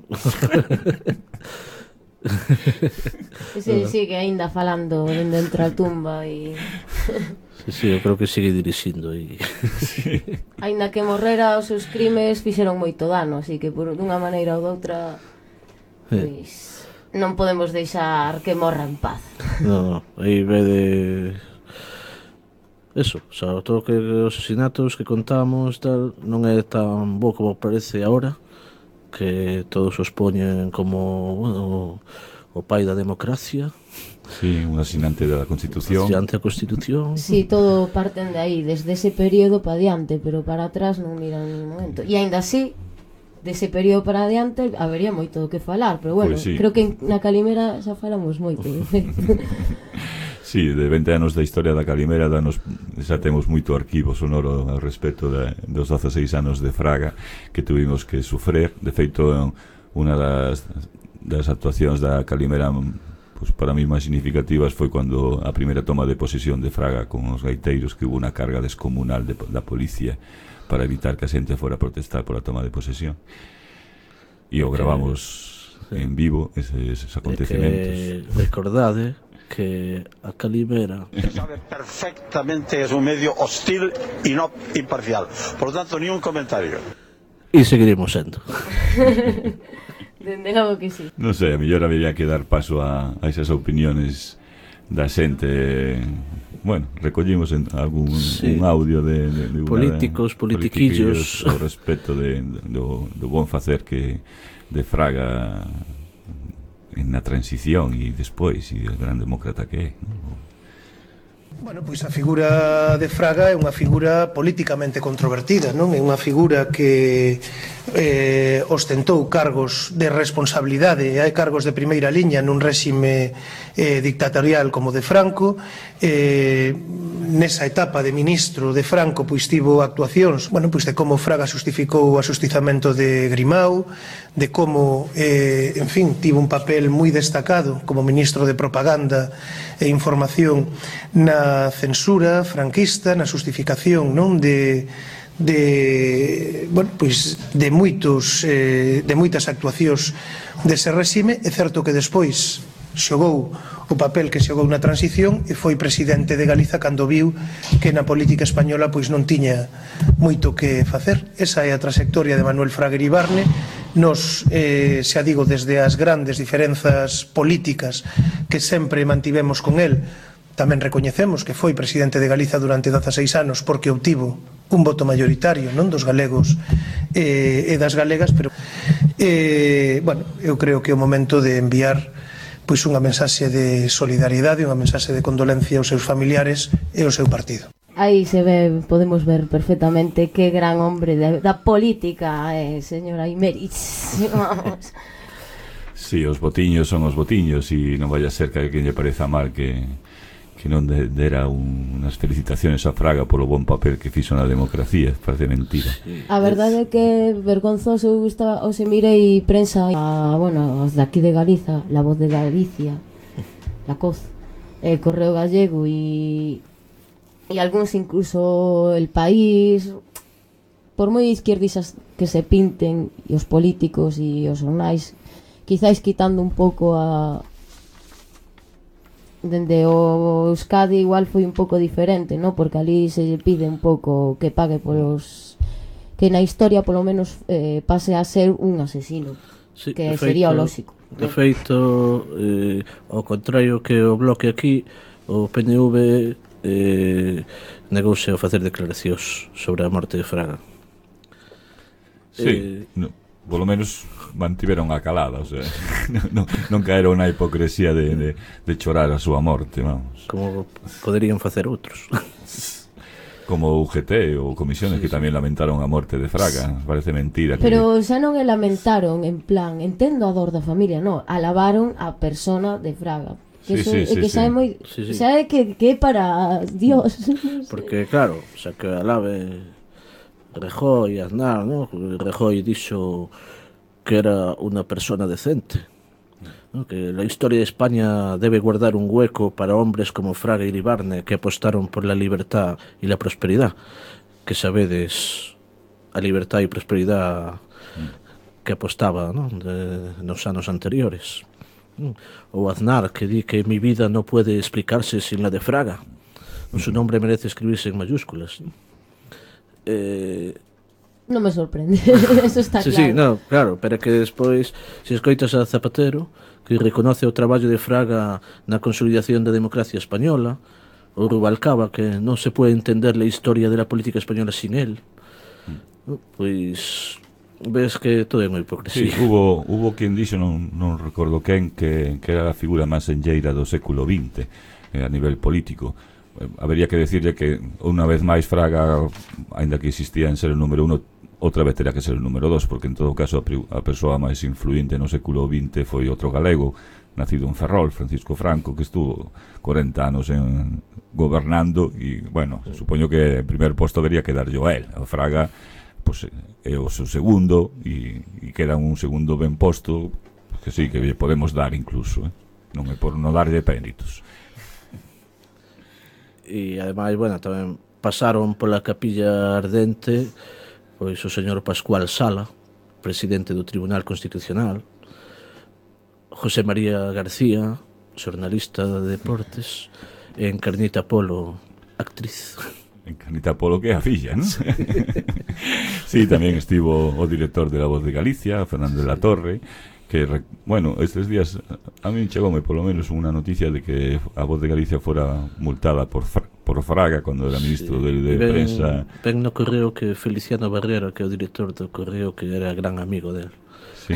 Sí, que aínda falando dentro da tumba e... Sí, eu creo que sigue dirixindo e... Sí. Aínda que morrera, os seus crimes fixeron moito dano, así que por dunha maneira ou doutra pois non podemos deixar que morra en paz. No, aí vede eso, o sea, todo que os asesinatos que contamos tal, non é tan bo como parece agora, que todos os poñen como, bueno, o pai da democracia. Sí, un asinante da Constitución. Asinante da Constitución. Sí, todo parten de aí, desde ese período para adiante, pero para atrás non miran en ningún momento. E aínda así, dese período para adiante habería moito que falar, pero bueno, pues sí, creo que na Calimera xa falamos moito. Sí, de 20 anos da historia da Calimera xa temos moito arquivo sonoro ao respecto dos 16 anos de Fraga que tuvimos que sufrir. De feito, unha das actuacións da Calimera, pues para mí máis significativas foi cando a primeira toma de posesión de Fraga con os gaiteiros, que hubo unha carga descomunal da policía para evitar que a xente fora a protestar por a toma de posesión, e o gravamos en vivo eses acontecimentos. Recordade que a Calimera sabe perfectamente es un medio hostil y no imparcial, por lo tanto ni un comentario. E seguiremos sendo. Dende logo que sí. Non sei, a mellor habería que dar paso a esas opiniones da xente. Bueno, recollimos un audio de políticos, politiquillos ao respecto do bon facer que de Fraga na transición e despois, e o gran demócrata que é, non? Bueno, pois a figura de Fraga é unha figura políticamente controvertida, non? É unha figura que ostentou cargos de responsabilidade, hai cargos de primeira liña nun réxime dictatorial como de Franco. Nesa etapa de ministro de Franco pois tivo actuacións, bueno, pois de como Fraga xustificou o axustizamento de Grimau, de como, en fin, tivo un papel moi destacado como ministro de propaganda e información na censura franquista, na xustificación, non, bueno, pois de moitas actuacións dese réxime. É certo que despois xogou o papel que xogou na transición e foi presidente de Galiza cando viu que na política española pois non tiña moito que facer. Esa é a trayectoria de Manuel Fraga Iribarne. Nos, xa digo, desde as grandes diferenzas políticas que sempre mantivemos con el, tamén recoñecemos que foi presidente de Galiza durante 16 anos porque obtivo un voto mayoritario, non, dos galegos e das galegas, pero bueno, eu creo que é o momento de enviar pois unha mensaxe de solidariedade, unha mensaxe de condolencia aos seus familiares e ao seu partido. Aí se ve, podemos ver perfectamente que gran hombre da política, señora Imerich. Vamos. Sí, os botiños son os botiños e non vai a ser que a quen lle pareza mal que non dera unhas felicitaciones a Fraga polo bon papel que fixo na democracia. Parece mentira. A verdade é que vergonzoso. Os mirei prensa bueno, os de aquí de Galiza, La Voz de Galicia, La Coz, el Correo Gallego e algúns incluso El País, por moi izquierdistas que se pinten, e os políticos e os xornais, quizáis quitando un pouco dende o Euskadi igual foi un pouco diferente, ¿no? Porque ali se pide un pouco que pague polos, que na historia polo menos pase a ser un asesino, sí, que sería o lógico. De feito, ao contrario que o bloque aquí, o PNV negouse a facer declaracións sobre a morte de Fraga. Sí, polo menos mantiveron a calada, o sea, non caeron na hipocresía de chorar a súa morte, vamos. Como poderían facer outros. Como o UGT ou comisiones que tamén lamentaron a morte de Fraga. Parece mentira. Pero xa non lamentaron en plan, entendo a dor da familia, non, alabaron a persona de Fraga. Que xa é moi, xa é que é para Dios. Porque claro, xa que alabe Rajoy e Aznar, ¿no? Rajoy dixo que era una persona decente, ¿no? Que la historia de España debe guardar un hueco para hombres como Fraga y Iribarne que apostaron por la libertad y la prosperidad, que sabedes a libertad y prosperidad que apostaba, ¿no? Nos anos anteriores. O Aznar, que di que mi vida no puede explicarse sin la de Fraga, su nombre merece escribirse en mayúsculas, ¿no? Non me sorprende, eso está claro. Sí, no, claro, pero que despois, se escoitas a Zapatero, que reconoce o traballo de Fraga na consolidación da democracia española, o Rubalcaba, que non se pode entender a historia de la política española sin él, pois ves que todo é moi hipocresía. Sí, hubo quen dixo, non recordo quen, que era a figura máis enlleira do século XX a nivel político. Habería que decirle que unha vez máis Fraga, aínda que existía en ser o número 1, outra vez terá que ser o número 2, porque en todo caso a persoa máis influinte no século XX foi outro galego, nacido en Ferrol, Francisco Franco, que estuvo 40 anos gobernando e, bueno, supoño que en primer posto debería quedar yo a él. A Fraga pues, é o seu segundo e queda un segundo ben posto que sí, que podemos dar incluso, non é por non darlle pénitos. E ademais, bueno, tamén pasaron pola Capilla Ardente pois o señor Pascual Sala, presidente do Tribunal Constitucional, José María García, xornalista de deportes, e Encarnita Polo, actriz. Encarnita Polo, que é a filla, non? Sí, tamén estivo o director de La Voz de Galicia, Fernando de la Torre, bueno, estes días a mí chegoume polo menos unha noticia de que a Voz de Galicia fora multada por Fraga cando era ministro de prensa. Ben no correo que Feliciano Barrera, que é o director do correo, que era gran amigo del. Sí.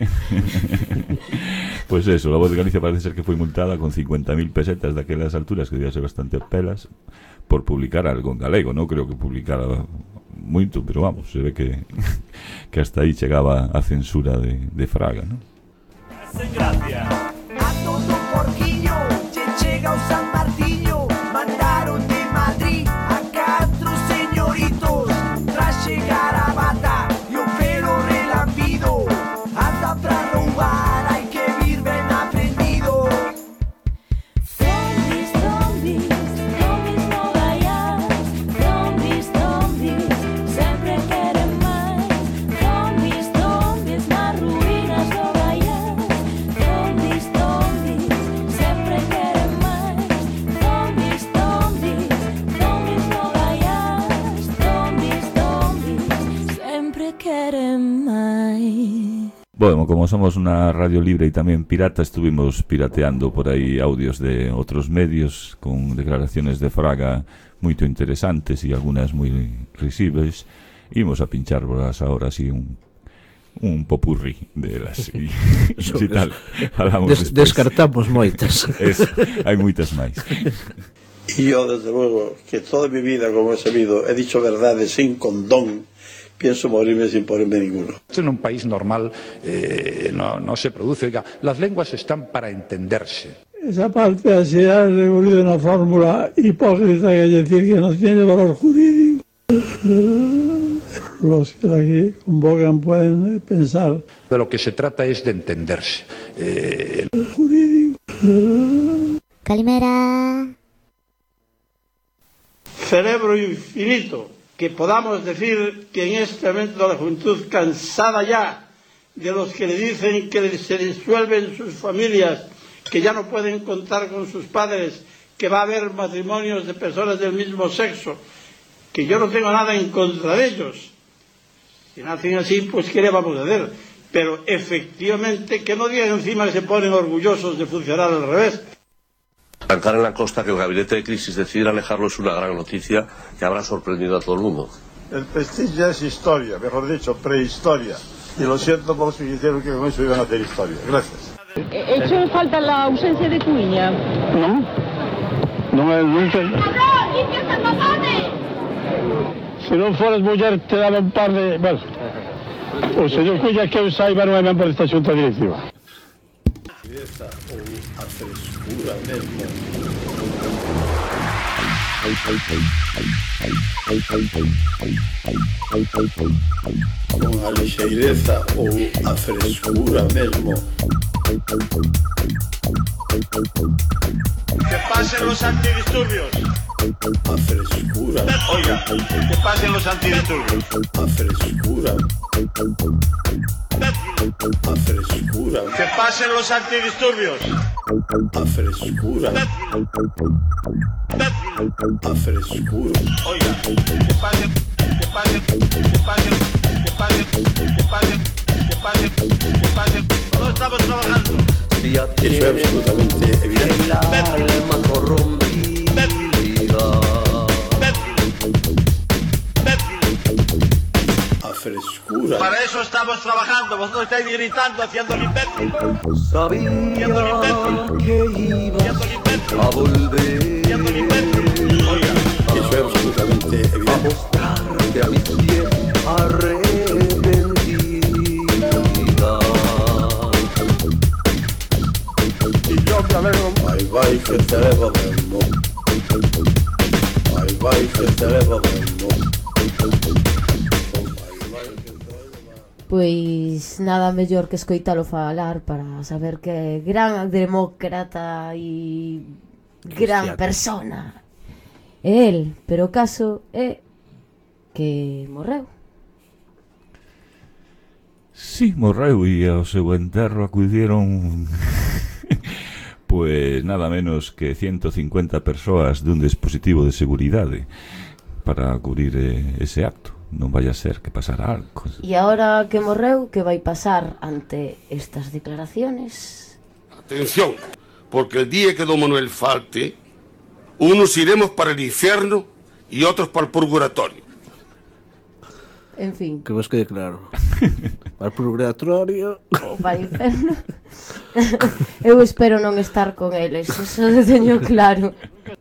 Pues eso, a Voz de Galicia parece ser que foi multada con 50.000 pesetas daquelas alturas, que debía ser bastante pelas, por publicar algo en galego. Non creo que publicara moito, pero vamos, se ve que hasta aí chegaba a censura de Fraga, non? Gracias. A todo porquiño, che chega o San Martiño. Mandaron de Madrid a 4 señoritos. Tras chegar a bata e o pelo relampido, anda pra roubar, hai que vir ben aprendido. Zombies, zombies, zombies no vayas. Zombies, zombies, sempre queren máis. Zombies, zombies, nas ruínas no vayas. Zombies, zombies, sempre queren máis. Zombies, zombies, zombies no vayas. Zombies, zombies, sempre queren máis. Bueno, como somos una radio libre y también pirata, estuvimos pirateando por ahí audios de otros medios con declaraciones de Fraga muy interesantes y algunas muy risibles. Íbamos a pincharlas ahora así un popurrí de las y tal. Descartamos moitas. Hay muchas más. Y yo, desde luego, que toda mi vida, como he sabido, he dicho verdades sin condón. Pienso morirme sin ponerme ninguno. En un país normal no se produce. Oiga, las lenguas están para entenderse. Esa parte así ha reunido una fórmula hipócrita, que es decir, que no tiene valor jurídico. Los que aquí convocan pueden pensar. De lo que se trata es de entenderse. Jurídico. Calimera. Cerebro infinito. Que podamos decir que en este momento la juventud, cansada ya de los que le dicen que se disuelven sus familias, que ya no pueden contar con sus padres, que va a haber matrimonios de personas del mismo sexo, que yo no tengo nada en contra de ellos. Si nacen así, pues ¿qué le vamos a hacer? Pero efectivamente que no digan encima que se ponen orgullosos de funcionar al revés. Arrancar en la costa que el gabinete de crisis decidiera alejarlo es una gran noticia que habrá sorprendido a todo el mundo. El Prestige ya es historia, mejor dicho, prehistoria. Y lo siento por los que dijeron que con eso iban a hacer historia. Gracias. Echo en falta la ausencia de Cuña. Non é nunca. Se non fores muller te daba un par de... Bueno, o señor Cuña que eu saiba non é membro desta xunta directiva. A frescura mesmo. Con a lixeireza ou a frescura mesmo. Que pasen los antidisturbios. A frescura. Oiga, que pasen los antidisturbios. A frescura. A frescura. Que pasen los antidisturbios. A frescura. A frescura. Oiga, que pasen, que pasen, que pasen, que pasen, que pasen, que pasen, que pasen. Todos estamos trabajando. Eso es absolutamente evidente. El alma corrompida. A frescura. Para eso estamos trabajando. Vosotros estáis gritando, haciendo el imbécil. Sabía que iba a volver. Haciendo el imbécil. Oiga, eso es absolutamente evidente. A mostrarte a mi piel arrepentida. Y yo que alegro. Vai que te levo mesmo. Vai que te levo mesmo. Pois nada mellor que escoitalo falar para saber que gran demócrata e gran persona é el, pero o caso é que morreu. Sí, morreu e ao seu enterro acudieron pues nada menos que 150 persoas dun dispositivo de seguridade para cubrir ese acto. non vai a ser que pasara algo. E agora que morreu, que vai pasar ante estas declaraciones? Atención, porque el día que don Manuel falte, unos iremos para el infierno y otros para el purgatorio. En fin. Que vos quede claro. Para o purgatorio ou para o inferno. Eu espero non estar con eles, eso lo teño claro.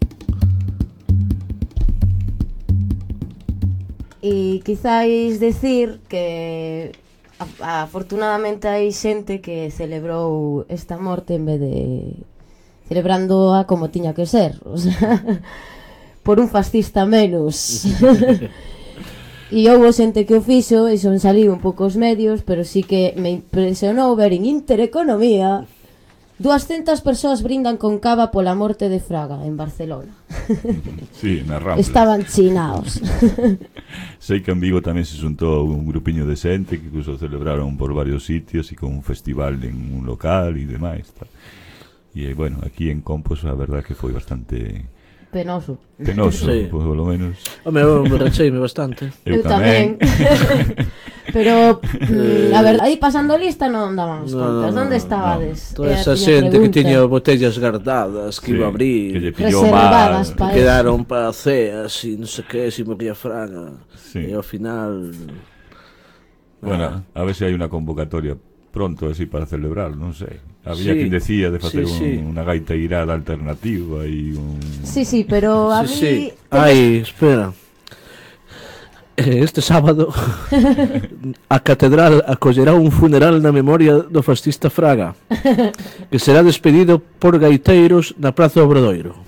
E quizáis decir que afortunadamente hai xente que celebrou esta morte en vez de celebrándoa como tiña que ser, o sea, por un fascista menos. E houve xente que o fixo e son saliu un poucos medios, pero sí que me impresionou ver en Intereconomía 200 persoas brindan con cava pola morte de Fraga en Barcelona. Sí, na Rambla. Estaban chinaos. Sei que en Vigo tamén se xuntou un grupiño de xente que incluso celebraron por varios sitios e con un festival en un local e demais. E bueno, aquí en Compos a verdad que foi bastante penoso. Penoso, sí. Por lo menos. Home, eu borracheime bastante. Eu tamén. Pero, a ver, aí pasando lista non dábamos contas. Onde estabades? Toda esa xente que tiña botellas guardadas, que iba a abrir, que lle pillou mal, que quedaron para ceas e non sei que, se moría Fraga. Sí. E ao final... Bueno, a ver se hai unha convocatoria pronto así para celebrar, non sei. Había sí, quen decía de facer sí. unha gaita irada alternativa e un... Sí, pero a mí... Ai, espera. Este sábado a Catedral acollerá un funeral na memoria do fascista Fraga, que será despedido por gaiteiros na Praza do Obradoiro.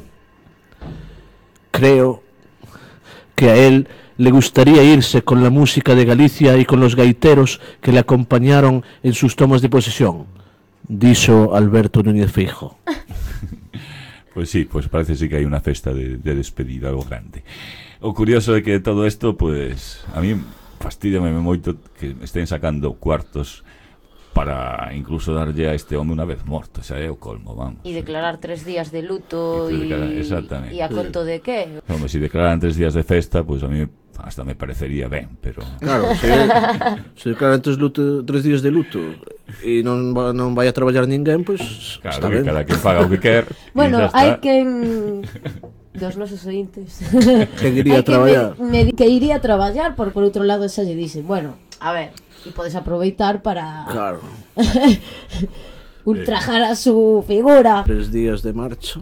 Creo que a él le gustaría irse con la música de Galicia y con los gaiteros que le acompañaron en sus tomas de posesión, dijo Alberto Núñez Feijóo. Pues sí, pues parece sí que hai unha festa de despedida algo grande. O curioso é que todo isto, pues a mí fastídiame moito que estén sacando cuartos para incluso darlle a este home unha vez morto, xa é o colmo, vamos. E declarar 3 días de luto e a conto de que? Home, se declaran 3 días de festa, pues a mí hasta me parecería ben, pero... Claro, se declaran 3 días de luto e non vai a traballar ninguén, pues claro, está ben. Cada que paga o que quer. Bueno, hai quen... dos nosos ointes que iría a traballar que iría a traballar, por outro lado xa lle dixen, bueno, a ver, e podes aproveitar para claro. ultrajar a su figura 3 días de marcha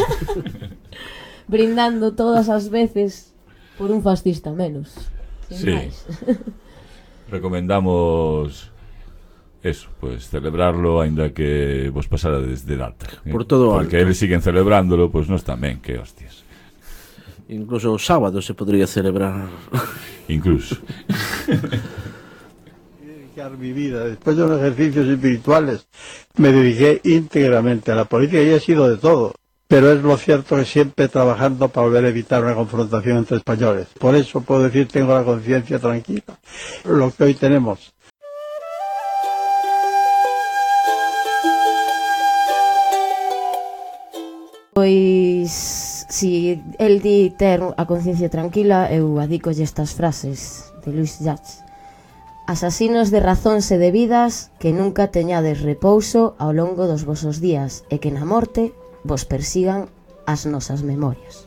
brindando todas as veces por un fascista menos. Sí. Recomendamos eso, pues celebrarlo aínda que vos pasara desde data. Por todo porque alto. eles siguen celebrándolo, pues non están ben, que hostias. Incluso o sábado se podría celebrar. Incluso. Dedicar mi vida, después de los ejercicios espirituales, me dediqué íntegramente a la política y he sido de todo. Pero es lo cierto que siempre trabajando para volver a evitar una confrontación entre españoles. Por eso puedo decir tengo la conciencia tranquila. Lo que hoy tenemos. Pois, si el di ter a conciencia tranquila, eu adicolle estas frases de Luis Llach. Asasinos de razóns e de vidas, que nunca teñades repouso ao longo dos vosos días, e que na morte vos persigan as nosas memorias.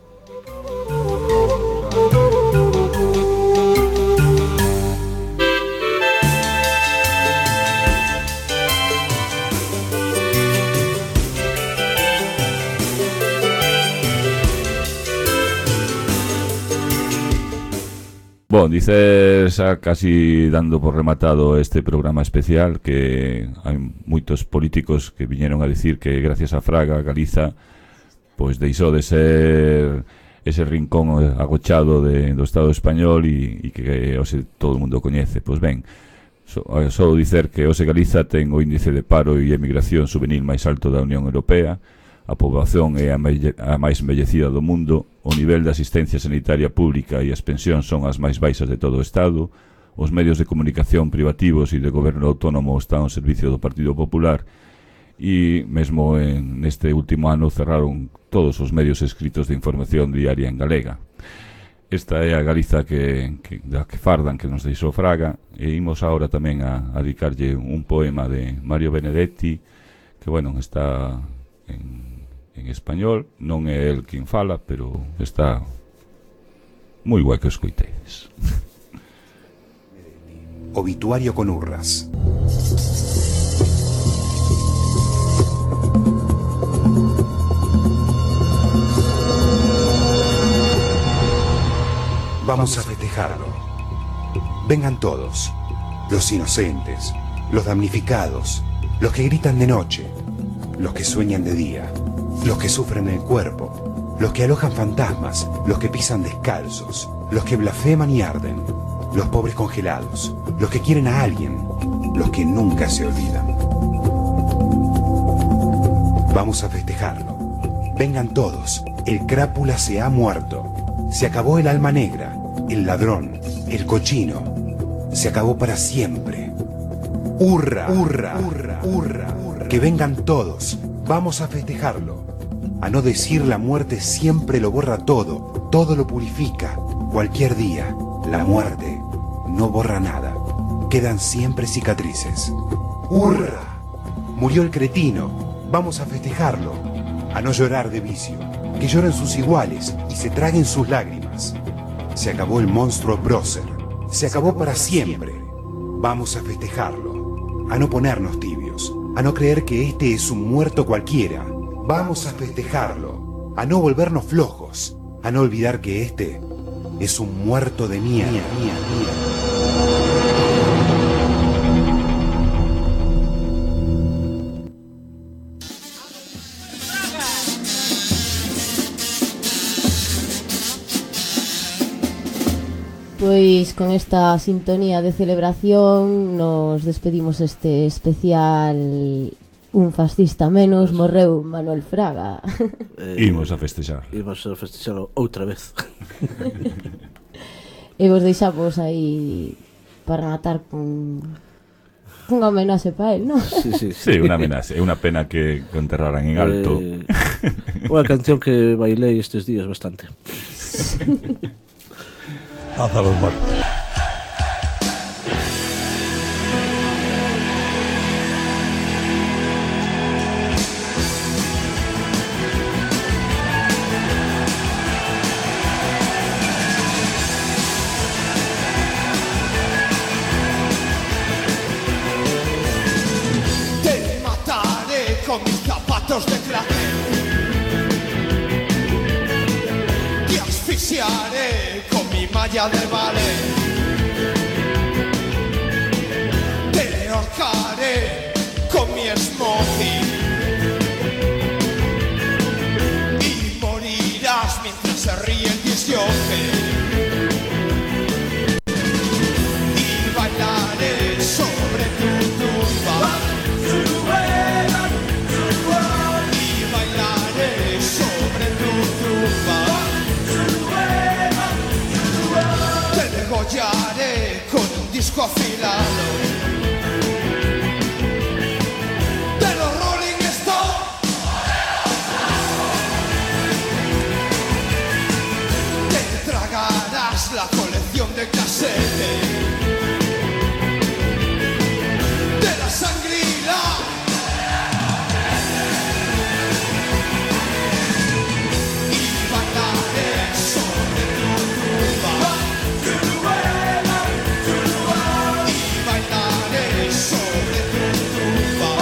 Bon, dices casi dando por rematado este programa especial que hai moitos políticos que viñeron a decir que gracias a Fraga, Galiza pois deixou de ser ese rincón agochado do Estado español e que hoxe todo o mundo coñece. Pois ben, só dicer que hoxe Galiza ten o índice de paro e emigración juvenil máis alto da Unión Europea, a poboación é a máis envellecida do mundo, o nivel de asistencia sanitaria pública e as pensións son as máis baixas de todo o Estado, os medios de comunicación privativos e de goberno autónomo están ao servicio do Partido Popular e mesmo neste último ano cerraron todos os medios escritos de información diaria en galega. Esta é a Galiza da que fardan, que nos deixou Fraga, e imos agora tamén a dedicarlle un poema de Mario Benedetti, que, bueno, está en español, non é el quen fala, pero está moi guai que escoitedes. Obituario con urras. Vamos a festejarlo. Vengan todos, los inocentes, los damnificados, los que gritan de noche, los que sueñan de día, los que sufren el cuerpo, los que alojan fantasmas, los que pisan descalzos, los que blasfeman y arden, los pobres congelados, los que quieren a alguien, los que nunca se olvidan. Vamos a festejarlo. Vengan todos, el crápula se ha muerto. Se acabó el alma negra, el ladrón, el cochino. Se acabó para siempre. ¡Hurra! ¡Hurra! ¡Hurra! ¡Hurra! Que vengan todos. Vamos a festejarlo. A no decir la muerte siempre lo borra todo. Todo lo purifica. Cualquier día, la muerte no borra nada. Quedan siempre cicatrices. ¡Hurra! Murió el cretino. Vamos a festejarlo. A no llorar de vicio. Que lloren sus iguales y se traguen sus lágrimas. Se acabó el monstruo prócer. Se acabó para siempre. Vamos a festejarlo. A no ponernos tibios. A no creer que este es un muerto cualquiera. Vamos a festejarlo. A no volvernos flojos. A no olvidar que este es un muerto de mierda. Pois con esta sintonía de celebración nos despedimos este especial Un fascista menos, morreu Manuel Fraga. Imos a festexar. Imos a festexalo outra vez. E vos deixamos aí para matar con unha homenaxe para él, non? Sí, unha homenaxe. É unha pena que o enterraran en alto. Unha canción que bailei estes días bastante. Hacia los muertos. Te mataré con mis zapatos de clase. Te asfixiaré con mi malla de ballet. Te ahorcaré con mi smoking. Y morirás mientras se ríe el disjockey. Y bailaré sobre tu tumba. Y bailaré sobre tu tumba. Te degollaré con un disco afilado de los Rolling Stones. Te tragarás la colección de casetes de la Shangri-La. Y bailaré sobre tu tumba. Y bailaré sobre tu tumba.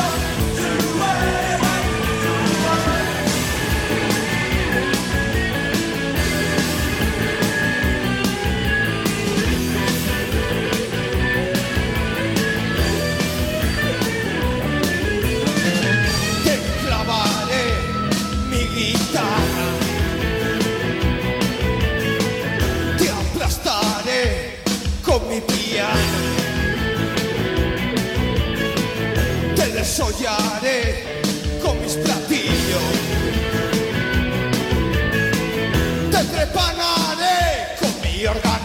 Te clavaré mi guitarra. Te aplastaré con mi piano. Te desollaré con mis platillos. Te trepanaré con mi órgano.